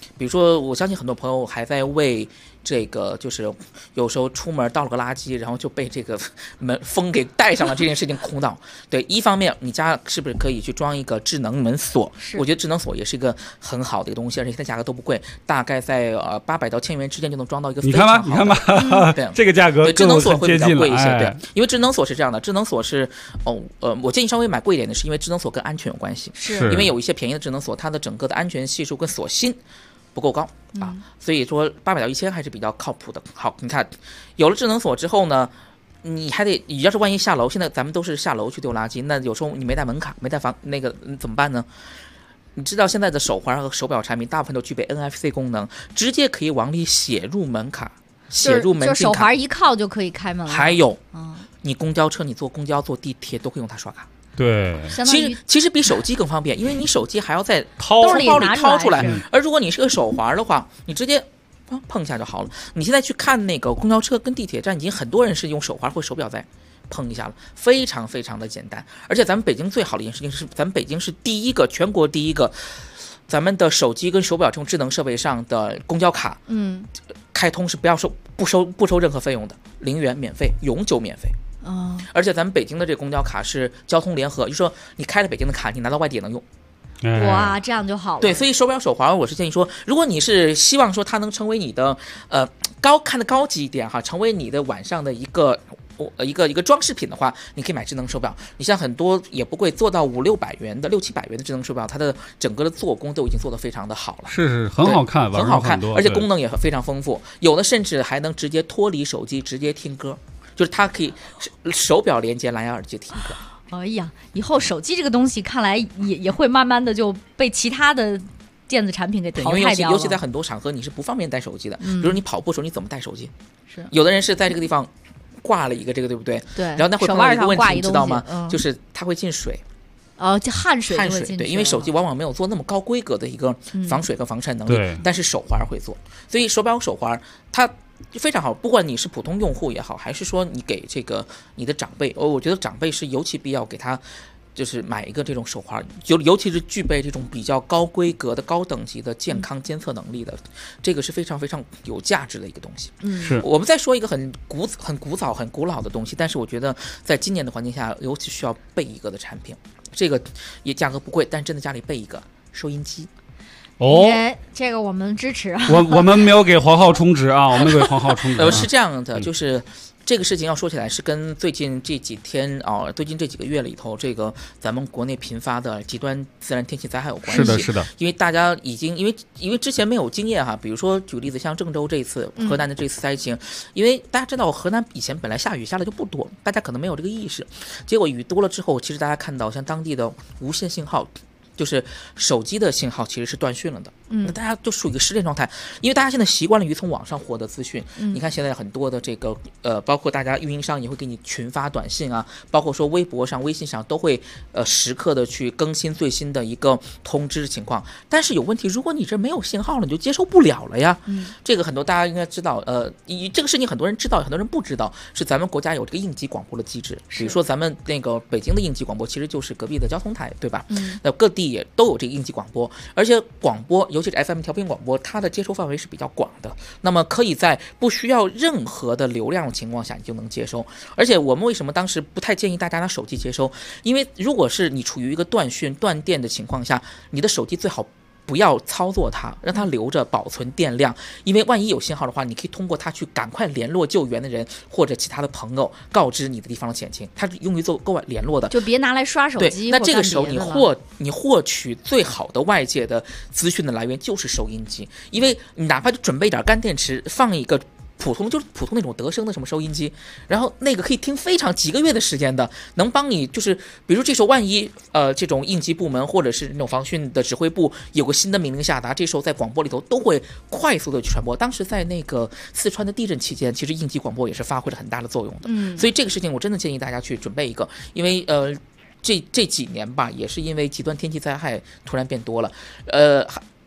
比如说，我相信很多朋友还在为这个就是有时候出门倒了个垃圾，然后就被这个风给带上了这件事情苦恼。对，一方面你家是不是可以去装一个智能门锁？我觉得智能锁也是一个很好的一个东西，而且它的价格都不贵，大概在800到1000元之间就能装到一个非常好的。 你看吧，对，这个价格智能锁会比较贵一些， 对， 因为智能锁是这样的，智能锁是我建议稍微买贵一点的，是因为智能锁跟安全有关系， 是因为有一些便宜的智能锁，它的整个的安全系数跟锁芯不够高啊，所以说800到1000还是比较靠谱的。好，你看有了智能锁之后呢，你要是万一下楼，现在咱们都是下楼去丢垃圾，那有时候你没带门卡，没带那个怎么办呢？你知道现在的手环和手表产品大部分都具备 NFC 功能，直接可以往里写入门卡，写入门禁卡， 就手环一靠就可以开门了。 还有，你公交车，你坐公交、坐地铁都可以用它刷卡。 对， 其实比手机更方便，因为你手机还要在兜里掏出来，而如果你是个手环的话，你直接碰一下就好了。你现在去看那个公交车跟地铁站，已经很多人是用手环或手表在碰一下了，非常非常的简单。而且咱们北京最好的一件事情是，咱们北京是全国第一个，咱们的手机跟手表这种智能设备上的公交卡，开通是不收任何费用的，0元免费，永久免费。而且咱们北京的这个公交卡是交通联合，就是说你开了北京的卡，你拿到外地也能用。 哇，这样就好了。 对，所以手表手环，我是建议说，如果你是希望说它能成为你的看得高级一点哈，成为你的晚上的一个装饰品的话，你可以买智能手表。你像很多也不贵，做到500-600元的、600-700元的智能手表，它的整个的做工都已经做得非常的好了。 是很好看， 很好看，而且功能也非常丰富，有的甚至还能直接脱离手机直接听歌。就是它可以手表连接蓝牙耳机听歌。 哎呀，以后手机这个东西看来也会慢慢的就被其他的电子产品给淘汰掉了。 尤其在很多场合你是不方便带手机的，比如你跑步的时候你怎么带手机？是有的人是在这个地方挂了一个这个，对不对？ 对。 然后那会碰到一个问题，你知道吗？就是它会进水。 就汗水对，因为手机往往没有做那么高规格的一个防水和防晒能力，但是手环会做，所以手表手环它非常好，不管你是普通用户也好，还是说你给这个你的长辈，我觉得长辈是尤其必要给他就是买一个这种手环，尤其是具备这种比较高规格的高等级的健康监测能力的，这个是非常非常有价值的一个东西。 是我们再说一个很古早很古老的东西，但是我觉得在今年的环境下尤其需要备一个的产品，这个也价格不贵，但真的家里备一个收音机。 这个我们支持。 我们没有给黄浩充值啊，我们给黄浩充值。 是这样的，就是这个事情要说起来是跟最近这几天最近这几个月里头，这个咱们国内频发的极端自然天气灾害有关系。 是的。 因为大家已经因为之前没有经验哈，比如说举例子，像郑州这一次、河南的这次灾情，因为大家知道河南以前本来下雨下的就不多，大家可能没有这个意识，结果雨多了之后，其实大家看到像当地的无线信号。就是手机的信号其实是断讯了的，那大家就属于一个失联状态，因为大家现在习惯了于从网上获得资讯。你看现在很多的这个包括大家运营商也会给你群发短信啊，包括说微博上、微信上都会时刻的去更新最新的一个通知情况。但是有问题，如果你这没有信号了，你就接收不了了呀。这个很多大家应该知道，这个事情很多人知道，很多人不知道，是咱们国家有这个应急广播的机制。比如说咱们那个北京的应急广播其实就是隔壁的交通台，对吧？那各地也都有这个应急广播，而且广播尤其是 FM 调频广播，它的接收范围是比较广的，那么可以在不需要任何的流量的情况下你就能接收。而且我们为什么当时不太建议大家拿手机接收，因为如果是你处于一个断讯断电的情况下，你的手机最好不要操作它，让它留着保存电量，因为万一有信号的话，你可以通过它去赶快联络救援的人或者其他的朋友，告知你的地方的险情，它是用于做联络的， 就别拿来刷手机。 对，那这个时候你获取最好的外界的资讯的来源就是收音机，因为你哪怕就准备点干电池，放一个普通那种德声的什么收音机，然后那个可以听非常几个月的时间的，能帮你就是比如这时候万一这种应急部门或者是那种防汛的指挥部有个新的命令下达，这时候在广播里头都会快速的去传播。当时在那个四川的地震期间，其实应急广播也是发挥了很大的作用的。所以这个事情我真的建议大家去准备一个，因为这几年吧，也是因为极端天气灾害突然变多了，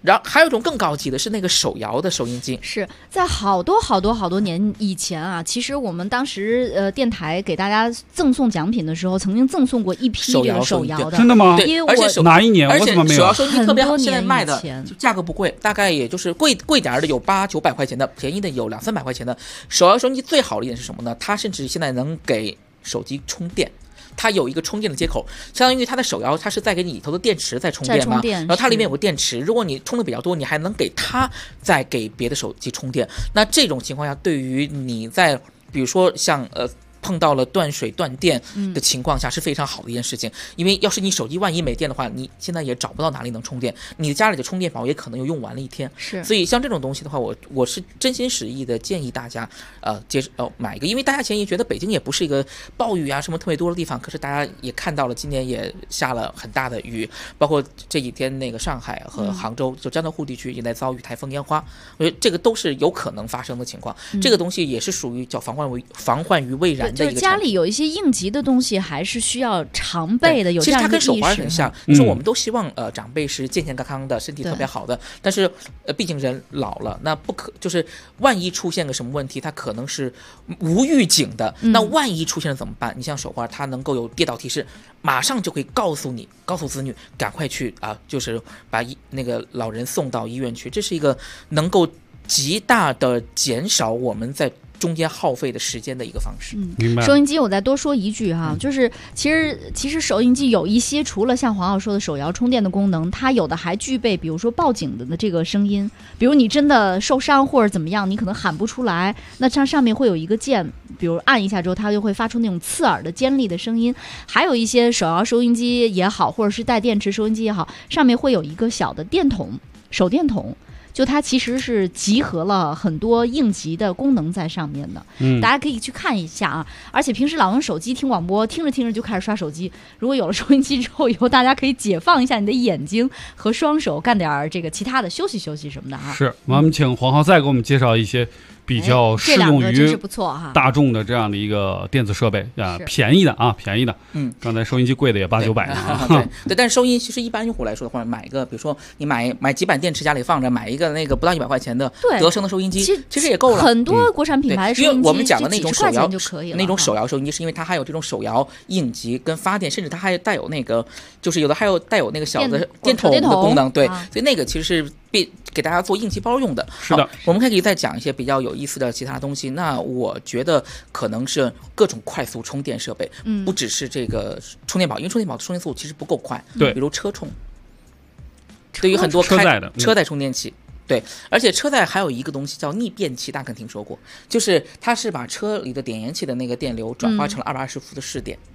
然后还有一种更高级的是那个手摇的收音机， 是在好多年以前啊，其实我们当时电台给大家赠送奖品的时候，曾经赠送过一批这个手摇的， 真的吗？ 因为我哪一年？ 而且手摇我怎么没有？ 收音机特别好， 很多年现在卖的以前价格不贵，大概也就是贵点的有800-900块钱的，便宜的有200-300块钱的。手摇收音机最好的一点是什么呢？它甚至现在能给手机充电。它有一个充电的接口，相当于它的手摇，它是在给你里头的电池在充电嘛，然后它里面有个电池，如果你充的比较多，你还能给它再给别的手机充电。那这种情况下，对于你在比如说像碰到了断水断电的情况下是非常好的一件事情，因为要是你手机万一没电的话，你现在也找不到哪里能充电，你家里的充电宝也可能用完了一天。 是， 所以像这种东西的话，我是真心实意的建议大家买一个，因为大家前也觉得北京也不是一个暴雨啊什么特别多的地方，可是大家也看到了今年也下了很大的雨，包括这几天那个上海和杭州就江浙沪地区也在遭遇台风烟花，我觉得这个都是有可能发生的情况。这个东西也是属于叫防患于未然。 就是家里有一些应急的东西，还是需要常备的。有这样一个意识。 其实它跟手环很像，就是我们都希望长辈是健健康康的，身体特别好的。但是毕竟人老了，那不可就是万一出现个什么问题，它可能是无预警的。那万一出现了怎么办？你像手环，它能够有跌倒提示，马上就会告诉子女赶快去就是把那个老人送到医院去。这是一个能够极大的减少我们在中间耗费的时间的一个方式。 明白。 收音机我再多说一句哈，就是其实收音机有一些除了像黄浩说的手摇充电的功能，它有的还具备比如说报警的这个声音，比如你真的受伤或者怎么样，你可能喊不出来，那它上面会有一个键，比如按一下之后它就会发出那种刺耳的尖利的声音。还有一些手摇收音机也好，或者是带电池收音机也好，上面会有一个小的电筒，手电筒，就它其实是集合了很多应急的功能在上面的，大家可以去看一下啊。而且平时老用手机听广播，听着听着就开始刷手机，如果有了收音机之后，以后大家可以解放一下你的眼睛和双手，干点这个其他的休息休息什么的哈。 是，我们请黄浩再给我们介绍一些比较适用于大众的这样的一个电子设备啊，便宜的。刚才收音机贵的也800-900 对，但是收音其实一般用户来说的话，买一个，比如说你买几板电池家里放着，买一个那个不到100块钱的德声的收音机，其实也够了。 很多国产品牌的收音机， 因为我们讲的那种手摇就可以了， 那种手摇收音机是因为它还有这种手摇应急跟发电，甚至它还带有那个，就是有的还有带有那个小的电筒的功能，对，所以那个其实是给大家做应急包用的。 是的， 我们可以再讲一些比较有意思的其他东西。那我觉得可能是各种快速充电设备，不只是这个充电宝，因为充电宝的充电速度其实不够快。 对， 比如车充，对于很多车载充电器。对，而且车载还有一个东西叫逆变器，大家可能听说过，就是它是把车里的点烟器的那个电流转化成了220伏的市电。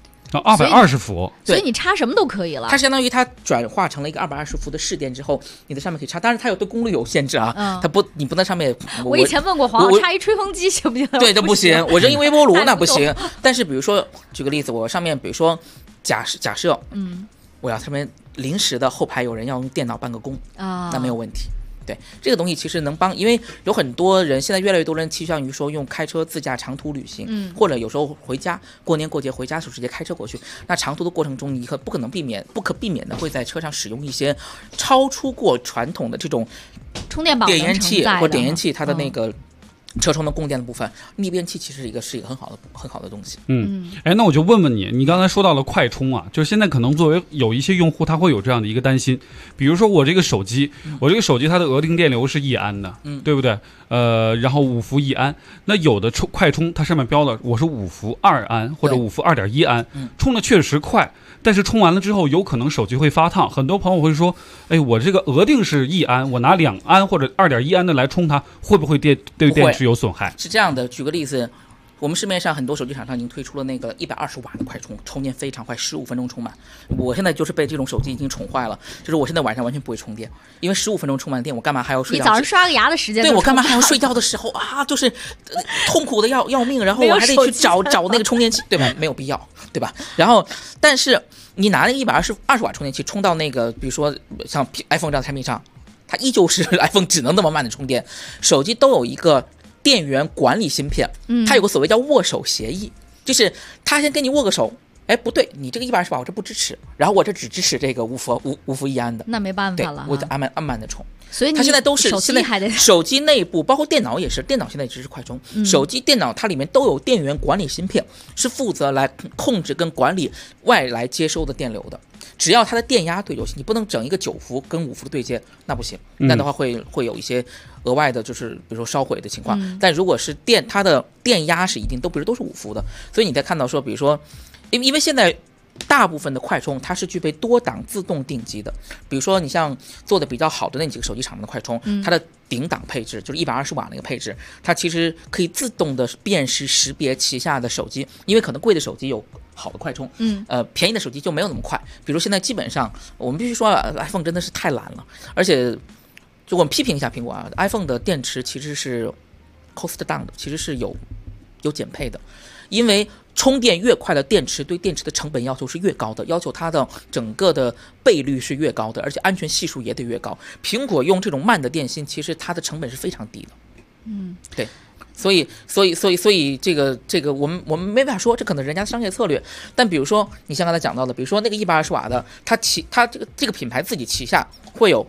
220伏， 所以你插什么都可以了。 它相当于它转化成了一个220伏的市电之后，你在上面可以插，当然它有对功率有限制啊，你不在上面。 我以前问过黄浩，插一吹风机行不行？ 对，这不行，我扔一微波炉那不行。但是比如说，举个例子，我上面比如说假设，我要上面临时的后排有人要用电脑办个工那没有问题。对，这个东西其实能帮，因为有很多人现在越来越多人倾向于说用开车自驾长途旅行，或者有时候回家过年过节回家的时候直接开车过去。那长途的过程中，你不可避免的会在车上使用一些超出过传统的这种充电宝、 点烟器或点烟器它的那个车充的供电的部分，逆变器其实是一个很好的东西。 那我就问问你刚才说到了快充啊，就是现在可能作为有一些用户他会有这样的一个担心，比如说我这个手机它的额定电流是1安的，对不对？然后5伏1安，那有的快充它上面标的我是5伏2安或者5伏2.1安，充的确实快，但是充完了之后有可能手机会发烫。很多朋友会说，我这个额定是1安，我拿2安或者2.1安的来充它，会不会对电池有损害？ 是这样的，举个例子，我们市面上很多手机厂商已经推出了那个120瓦的快充，充电非常快，15分钟充满。我现在就是被这种手机已经宠坏了，就是我现在晚上完全不会充电，因为15分钟充满电，我干嘛还要睡觉？ 你早上刷个牙的时间， 对，我干嘛还要睡觉的时候就是痛苦的要命，然后我还得去找那个充电器，对吧？没有必要，对吧？然后，但是你拿那个120瓦充电器充到那个，比如说像 iPhone 这样的产品上，它依旧是 iPhone 只能那么慢的充电，手机都有一个电源管理芯片，它有个所谓叫握手协议，就是它先跟你握个手， 哎，不对，你这个120瓦我这不支持，然后我这只支持这个无氟乙胺的， 那没办法了， 我就按慢的充。 所以它现在都是手机还得手机内部，包括电脑也是，电脑现在支持快充，手机、电脑它里面都有电源管理芯片，是负责来控制跟管理外来接收的电流的。只要它的电压对就行，你不能整一个9伏跟5伏的对接，那不行，那的话会有一些额外的，就是比如说烧毁的情况。但如果是它的电压是一定都是5伏的，所以你再看到说，比如说，因为现在大部分的快充它是具备多档自动定机的，比如说你像做的比较好的那几个手机厂商的快充，它的顶档配置就是120瓦那个配置，它其实可以自动的辨识识别旗下的手机，因为可能贵的手机有好的快充，便宜的手机就没有那么快。比如现在基本上我们必须说 iPhone 真的是太懒了，而且就我们批评一下苹果啊 ，iPhone 的电池其实是 cost down 的，其实是有减配的，因为充电越快的电池对电池的成本要求是越高的，要求它的整个的倍率是越高的，而且安全系数也得越高。苹果用这种慢的电芯，其实它的成本是非常低的。对，所以这个我们没办法说，这可能人家的商业策略。但比如说你像刚才讲到的，比如说那个120瓦的，它这个品牌自己旗下会有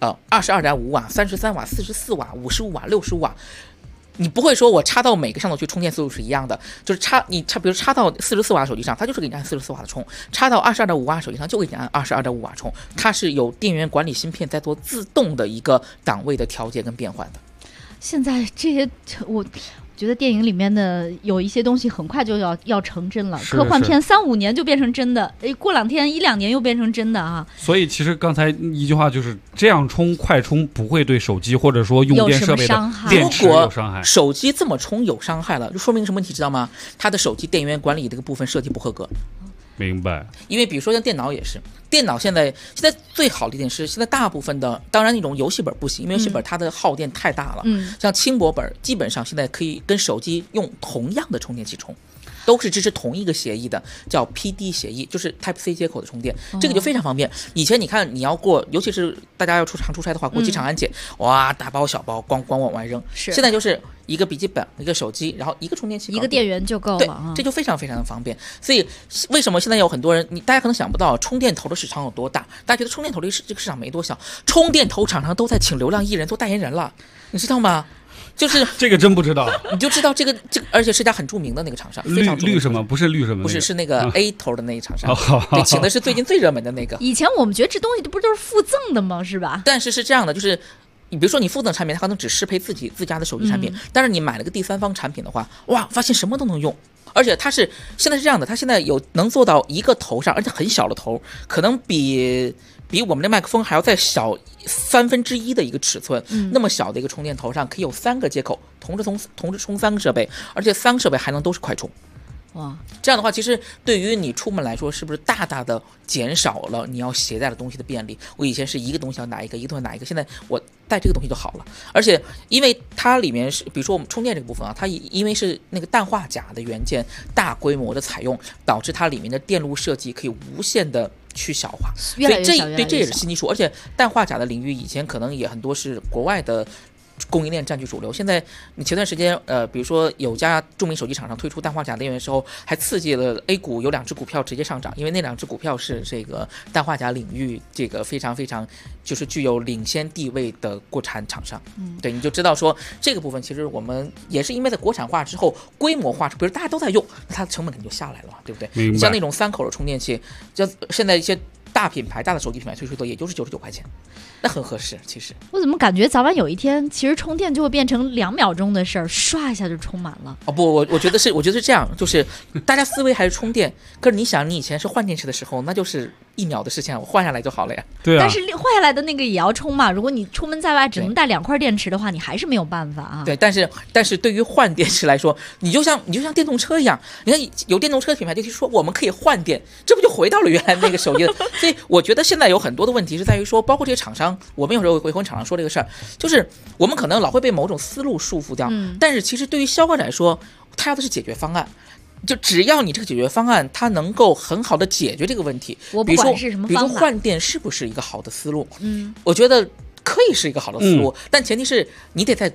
22.5瓦、33瓦、44瓦、55瓦、65瓦。你不会说我插到每个上头去充电速度是一样的，就是比如插到44瓦手机上，它就是给你按44瓦的充；插到22.5瓦手机上就给你按22.5瓦充。它是有电源管理芯片在做自动的一个档位的调节跟变换的。 现在这些我觉得电影里面的有一些东西很快就要成真了，科幻片3-5年就变成真的，过2天1-2年又变成真的啊。 所以其实刚才一句话就是这样充快充不会对手机或者说用电设备的电池有伤害。 手机这么充有伤害了，就说明什么问题知道吗？它的手机电源管理这个部分设计不合格。 明白。 因为比如说像电脑也是，电脑现在最好的一点是，现在大部分的，当然那种游戏本不行，因为游戏本它的耗电太大了。像轻薄本基本上现在可以跟手机用同样的充电器充。都是支持同一个协议的，叫 PD 协议，就是 Type C 接口的充电，这个就非常方便。以前你看你要过，尤其是大家要出差的话，过机场安检，哇，大包小包光往外扔。现在就是一个笔记本、一个手机，然后一个充电器， 一个电源就够了。 对，这就非常非常的方便。所以为什么现在有很多人，大家可能想不到充电头的市场有多大？大家觉得充电头这个市场没多小，充电头厂商都在请流量艺人做代言人了，你知道吗？就是这个真不知道， 你就知道这个，而且是家很著名的那个厂商，非常著名。 绿什么？不是绿什么？ 不是，是那个 A 头的那一厂商，对，请的是最近最热门的那个。 以前我们觉得这东西不都是附赠的吗？是吧？ 但是这样的，就是你比如说你附赠产品，它可能只适配自家的手机产品，但是你买了个第三方产品的话，哇，发现什么都能用。而且它现在是这样的，它现在能做到一个头上，而且很小的头，可能比我们的麦克风还要再小1/3的一个尺寸，那么小的一个充电头上可以有3个接口，同时充3个设备，而且3个设备还能都是快充。哇，这样的话，其实对于你出门来说，是不是大大的减少了你要携带的东西的便利？我以前是一个东西要拿一个，一个东西拿一个，现在我带这个东西就好了。而且因为它里面是，比如说我们充电这个部分啊，它因为是那个氮化钾的元件大规模的采用，导致它里面的电路设计可以无限的去小化，所以这也是新技术。而且氮化钾的领域以前可能也很多是国外的供应链占据主流。现在你前段时间比如说有家著名手机厂商推出氮化钾电源的时候，还刺激了 A 股有2只股票直接上涨，因为那2只股票是这个氮化钾领域这个非常非常就是具有领先地位的国产厂商。对，你就知道说这个部分其实我们也是因为在国产化之后规模化，比如大家都在用，那它的成本肯定就下来了嘛，对不对？你像那种3口的充电器，就现在一些大品牌、大的手机品牌推出的也就是99块钱，那很合适。其实我怎么感觉早晚有一天，其实充电就会变成2秒钟的事儿，刷一下就充满了。 哦不，我觉得是这样，就是大家思维还是充电，可是你想，你以前是换电池的时候，那就是1秒的事情，我换下来就好了呀。 对啊。 但是换下来的那个也要充嘛，如果你出门在外只能带2块电池的话，你还是没有办法啊。 对，但是对于换电池来说，你就像电动车一样，你看有电动车的品牌就提出说我们可以换电，这不就回到了原来那个手机的？所以我觉得现在有很多的问题是在于说，包括这些厂商，我们有时候会跟厂商说这个事儿，就是我们可能老会被某种思路束缚掉，但是其实对于消费者来说，他要的是解决方案。就只要你这个解决方案它能够很好的解决这个问题， 我不管是什么方法， 比如说换电是不是一个好的思路？我觉得可以是一个好的思路，但前提是你得在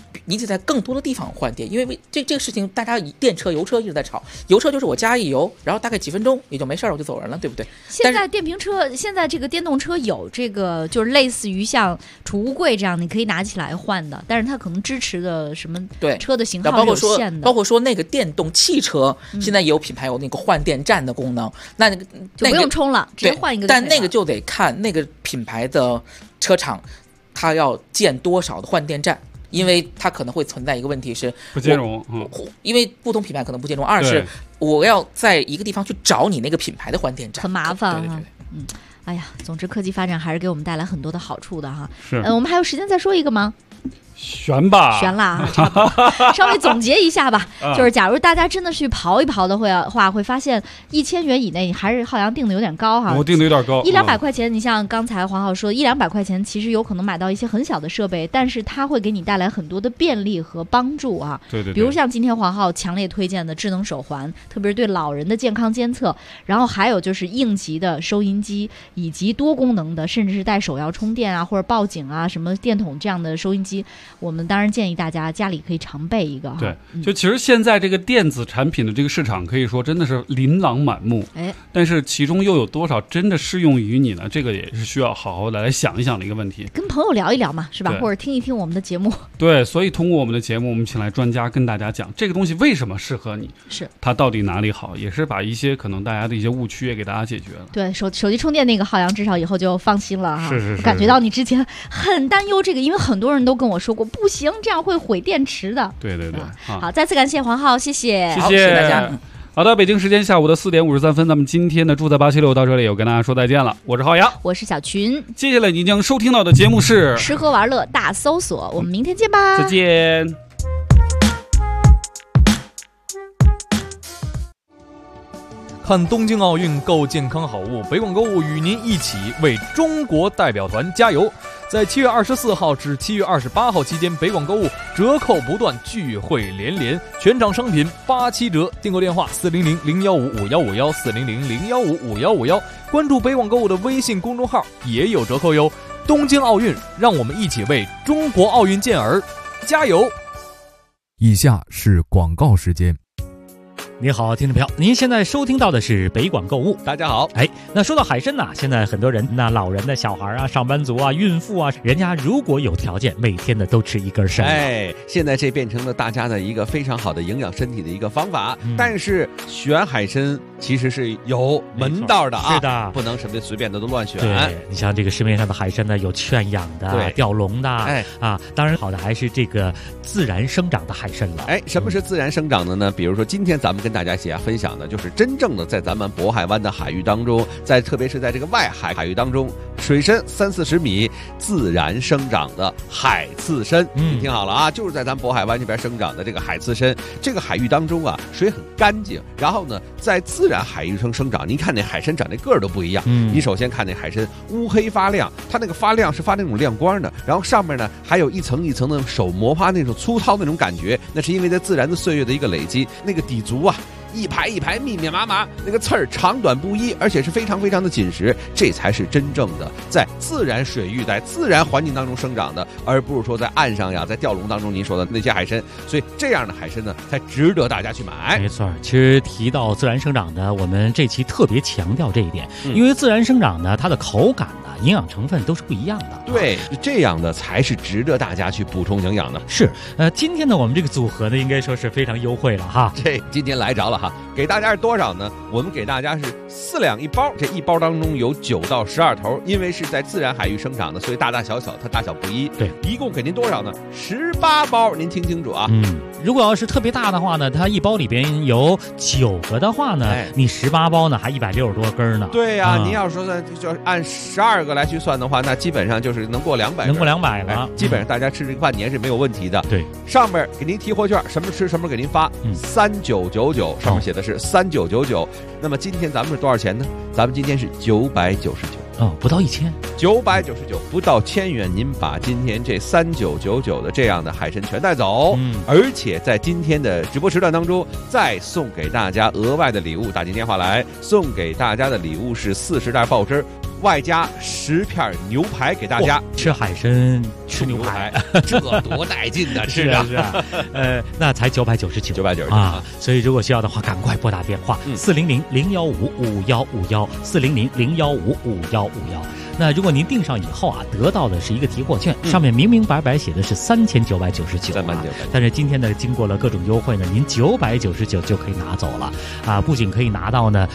你得在更多的地方换电，因为这个事情大家电车油车一直在吵，油车就是我加一油，然后大概几分钟也就没事儿，我就走人了，对不对？ 现在电瓶车，现在这个电动车有这个就是类似于像储物柜这样，你可以拿起来换的，但是它可能支持的什么车的型号是有限的， 包括说那个电动汽车，现在有品牌有那个换电站的功能，那个就不用充了，直接换一个。 但那个就得看那个品牌的车厂，它要建多少的换电站。因为它可能会存在一个问题是不兼容， 因为不同品牌可能不兼容。二是我要在一个地方去找你那个品牌的换电站， 很麻烦。 对， 哎呀，总之科技发展还是给我们带来很多的好处的哈。 是， 我们还有时间再说一个吗？ 悬吧， 悬了啊！差不多稍微总结一下吧，就是假如大家真的去刨一刨的话，会发现1000元以内还是好像定的有点高哈。 我定的有点高 ，100-200块钱。你像刚才黄浩说，100-200块钱其实有可能买到一些很小的设备，但是它会给你带来很多的便利和帮助啊。 对。 比如像今天黄浩强烈推荐的智能手环，特别是对老人的健康监测，然后还有就是应急的收音机，以及多功能的，甚至是带手摇充电啊或者报警啊什么电筒这样的收音机。我们当然建议大家家里可以常备一个。 对，就其实现在这个电子产品的这个市场可以说真的是琳琅满目，但是其中又有多少真的适用于你呢？这个也是需要好好的来想一想的一个问题。 跟朋友聊一聊嘛，是吧？或者听一听我们的节目。 对，所以通过我们的节目，我们请来专家跟大家讲这个东西为什么适合你， 是它到底哪里好，也是把一些可能大家的一些误区也给大家解决了。 对，手机充电那个浩洋至少以后就放心了哈。 是。 感觉到你之前很担忧这个，因为很多人都跟我说过不行，这样会毁电池的。 对。 好，再次感谢黄浩，谢谢大家。 好的，北京时间下午的4点53分，咱们今天的住在876到这里，我跟大家说再见了。我是浩洋， 我是小群。 接下来您将收听到的节目是吃喝玩乐大搜索，我们明天见吧， 再见。 看东京奥运购健康好物，北广购物与您一起为中国代表团加油。在7月24号至7月28号期间，北广购物折扣不断，聚会连连，全场商品87折。订购电话400-015-5151，400-015-5151。关注北广购物的微信公众号也有折扣哟。东京奥运，让我们一起为中国奥运健儿加油。 以下是广告时间。 你好，听众朋友，您现在收听到的是北广购物。 大家好。 那说到海参呐，现在很多人，那老人的小孩啊、上班族啊、孕妇啊，人家如果有条件，每天的都吃一根参。 现在这变成了大家的一个非常好的营养身体的一个方法。但是选海参其实是有门道的啊， 是的， 不能什么随便的都乱选。 对，你像这个市面上的海参呢，有圈养的、吊笼的，当然好的还是这个自然生长的海参了。 什么是自然生长的呢？比如说今天咱们跟大家一起分享的就是真正的在咱们渤海湾的海域当中，特别是在这个外海域当中，水深30-40米自然生长的海刺参。你听好了啊，就是在咱们渤海湾这边生长的这个海刺参。这个海域当中啊，水很干净，然后呢，在自然海域中生长。您看那海参长那个儿都不一样。你首先看那海参乌黑发亮，它那个发亮是发那种亮光的，然后上面呢还有一层一层的手磨发那种粗糙那种感觉，那是因为在自然的岁月的一个累积，那个底足啊一排一排密密麻麻，那个刺儿长短不一，而且是非常非常的紧实，这才是真正的在自然水域在自然环境当中生长的，而不是说在岸上呀，在钓笼当中您说的那些海参。所以这样的海参呢，才值得大家去买。 没错，其实提到自然生长的，我们这期特别强调这一点，因为自然生长呢，它的口感呢、营养成分都是不一样的。 对，这样的才是值得大家去补充营养的。 是，今天呢，我们这个组合呢，应该说是非常优惠了哈。 这今天来着了哈，给大家是多少呢？我们给大家是4两1包，这一包当中有9到12头，因为是在自然海域生长的，所以大大小小它大小不一。 对， 一共给您多少呢？18包，您听清楚啊。 如果要是特别大的话呢，它一包里边有9个的话呢，你18包呢还160多根呢。 对呀，您要说算就按12个来去算的话，那基本上就是能过200根， 能过200了。 基本上大家吃这个半年是没有问题的。 对， 上面给您提货券，什么吃什么给您发，3999，上面写的是3999。那么今天咱们是多少钱呢？咱们今天是999。 不到 1000，999，不到1000元，您把今天这3999的这样的海参全带走，而且在今天的直播时段当中再送给大家额外的礼物，打进电话来，送给大家的礼物是40袋爆汁外加10片牛排给大家。 吃海参吃牛排， 这多带劲的， 是啊是啊。那才999啊！所以如果需要的话，赶快拨打电话400-015-5151，400-015-5151。那如果您订上以后啊，得到的是一个提货券，上面明明白白写的是3999，但是今天呢，经过了各种优惠呢，您999就可以拿走了啊！不仅可以拿到呢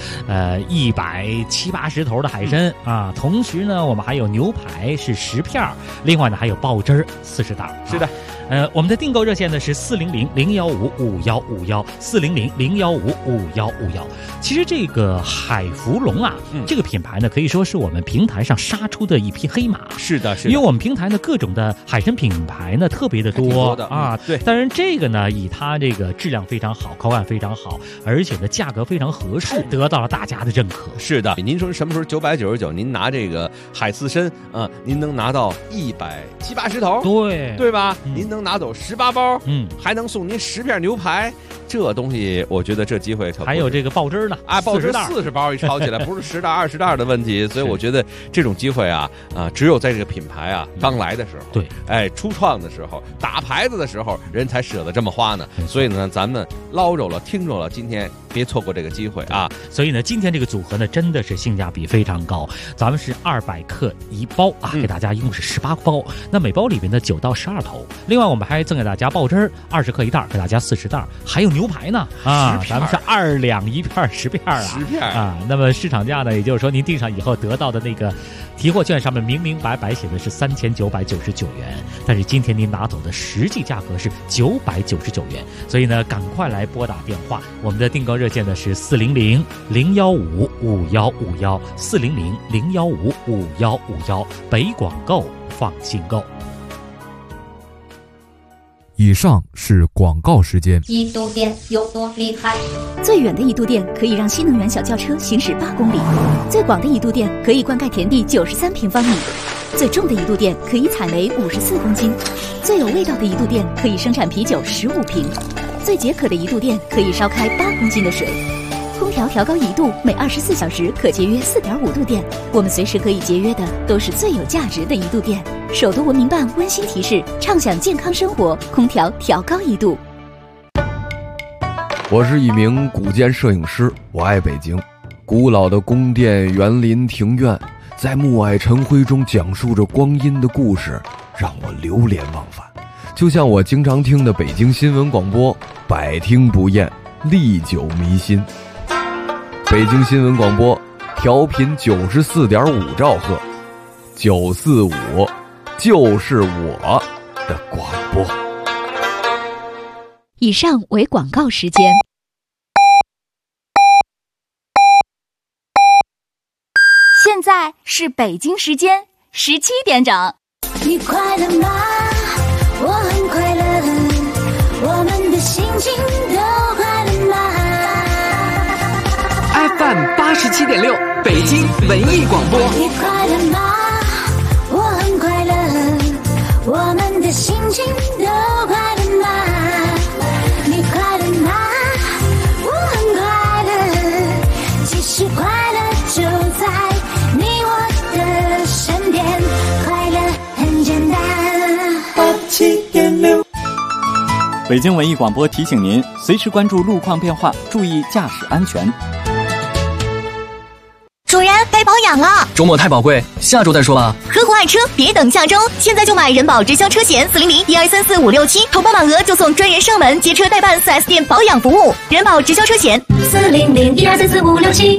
170-80头的海参啊，同时呢，我们还有牛排是10片，另外呢还有爆汁儿40袋。 是的。 我们的订购热线呢是400-015-5151，400-015-5151。其实这个海福龙啊，这个品牌呢可以说是我们平台上杀出的一匹黑马。 是的， 因为我们平台呢各种的海参品牌呢特别的多啊。 对， 当然这个呢以它这个质量非常好，口感非常好，而且呢价格非常合适，得到了大家的认可。 是的，您说什么时候999，您拿这个海刺参啊，您能拿到170-80头，对吧？您能拿走18包，还能送您10片牛排，这东西我觉得这机会可还有这个爆汁呢， 爆汁40包一炒起来，不是10袋20袋的问题，所以我觉得这种机会啊，只有在这个品牌啊刚来的时候， 对， 初创的时候，打牌子的时候，人才舍得这么花呢。所以呢，咱们捞着了，听着了，今天别错过这个机会啊！ 所以呢，今天这个组合呢，真的是性价比非常高。咱们是200克1包啊，给大家一共是18包，那每包里面的9到12头。另外，我们还赠给大家爆汁20克1袋，给大家40袋，还有牛排呢啊！咱们是2两1片10片啊 ，10片啊。那么市场价呢，也就是说您订上以后得到的那个提货券上面明明白白写的是3999元，但是今天您拿走的实际价格是999元。所以呢，赶快来拨打电话，我们的订购热线呢是400-015-5151，400-015-5151，北广购放心购。 以上是广告时间。 一度电有多厉害？最远的一度电可以让新能源小轿车行驶8公里，最广的一度电可以灌溉田地93平方米，最重的一度电可以采煤54公斤，最有味道的一度电可以生产啤酒15瓶，最解渴的一度电可以烧开8公斤的水。空调调高1度，每24小时可节约4.5度电。我们随时可以节约的都是最有价值的一度电。首都文明办温馨提示：畅享健康生活，空调调高1度。 我是一名古建摄影师，我爱北京。古老的宫殿、园林、庭院，在暮霭晨辉中讲述着光阴的故事，让我流连忘返。就像我经常听的北京新闻广播，百听不厌，历久弥新。北京新闻广播调频94.5兆赫，945就是我的广播。 以上为广告时间。现在是北京时间17点整。 你快乐吗？我很快乐，我们的心情都快乐吗？ FM 87.6，北京文艺广播。 你快乐吗？我很快乐，我们的心情都快乐吗？你快乐吗？我很快乐，其实快乐就在你我的身边，快乐很简单。87.6， 北京文艺广播提醒您，随时关注路况变化，注意驾驶安全。 主人，该保养了。 周末太宝贵，下周再说吧。 呵护爱车，别等下周，现在就买人保直销车险400-1234-567，投保满额就送专人上门接车代办 4S 店保养服务。人保直销车险400-1234-567。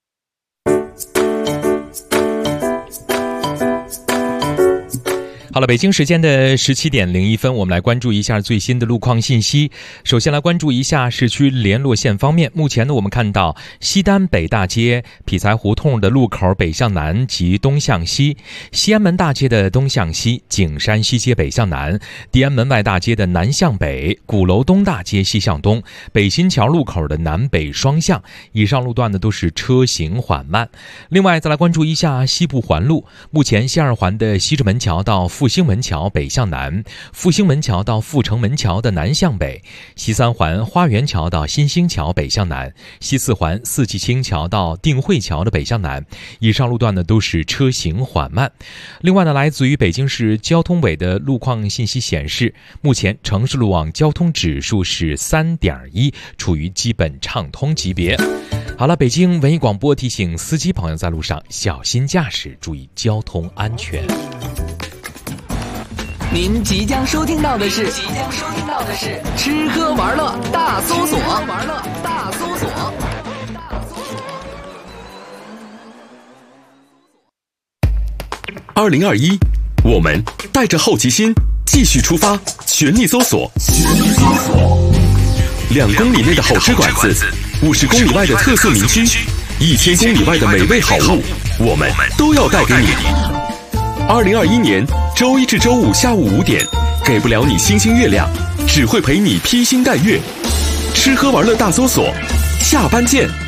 好了，北京时间的17点01分，我们来关注一下最新的路况信息。首先来关注一下市区联络线方面，目前呢，我们看到西单北大街匹才胡同的路口北向南及东向西，西安门大街的东向西，景山西街北向南，地安门外大街的南向北，鼓楼东大街西向东，北新桥路口的南北双向。以上路段呢都是车行缓慢。另外再来关注一下西部环路，目前西二环的西直门桥到富复兴门桥北向南，复兴门桥到阜成门桥的南向北，西三环花园桥到新兴桥北向南，西四环四季青桥到定慧桥的北向南。以上路段呢都是车行缓慢。另外呢，来自于北京市交通委的路况信息显示，目前城市路网交通指数是3.1，处于基本畅通级别。好了，北京文艺广播提醒司机朋友在路上小心驾驶，注意交通安全。 您即将收听到的是吃喝玩乐大搜索。 2021，我们带着好奇心继续出发，全力搜索。2公里内的好吃馆子，50公里外的特色名区，1000公里外的美味好物，我们都要带给你。2021年周一至周五下午5点，给不了你星星月亮，只会陪你披星戴月。吃喝玩乐大搜索，下班见。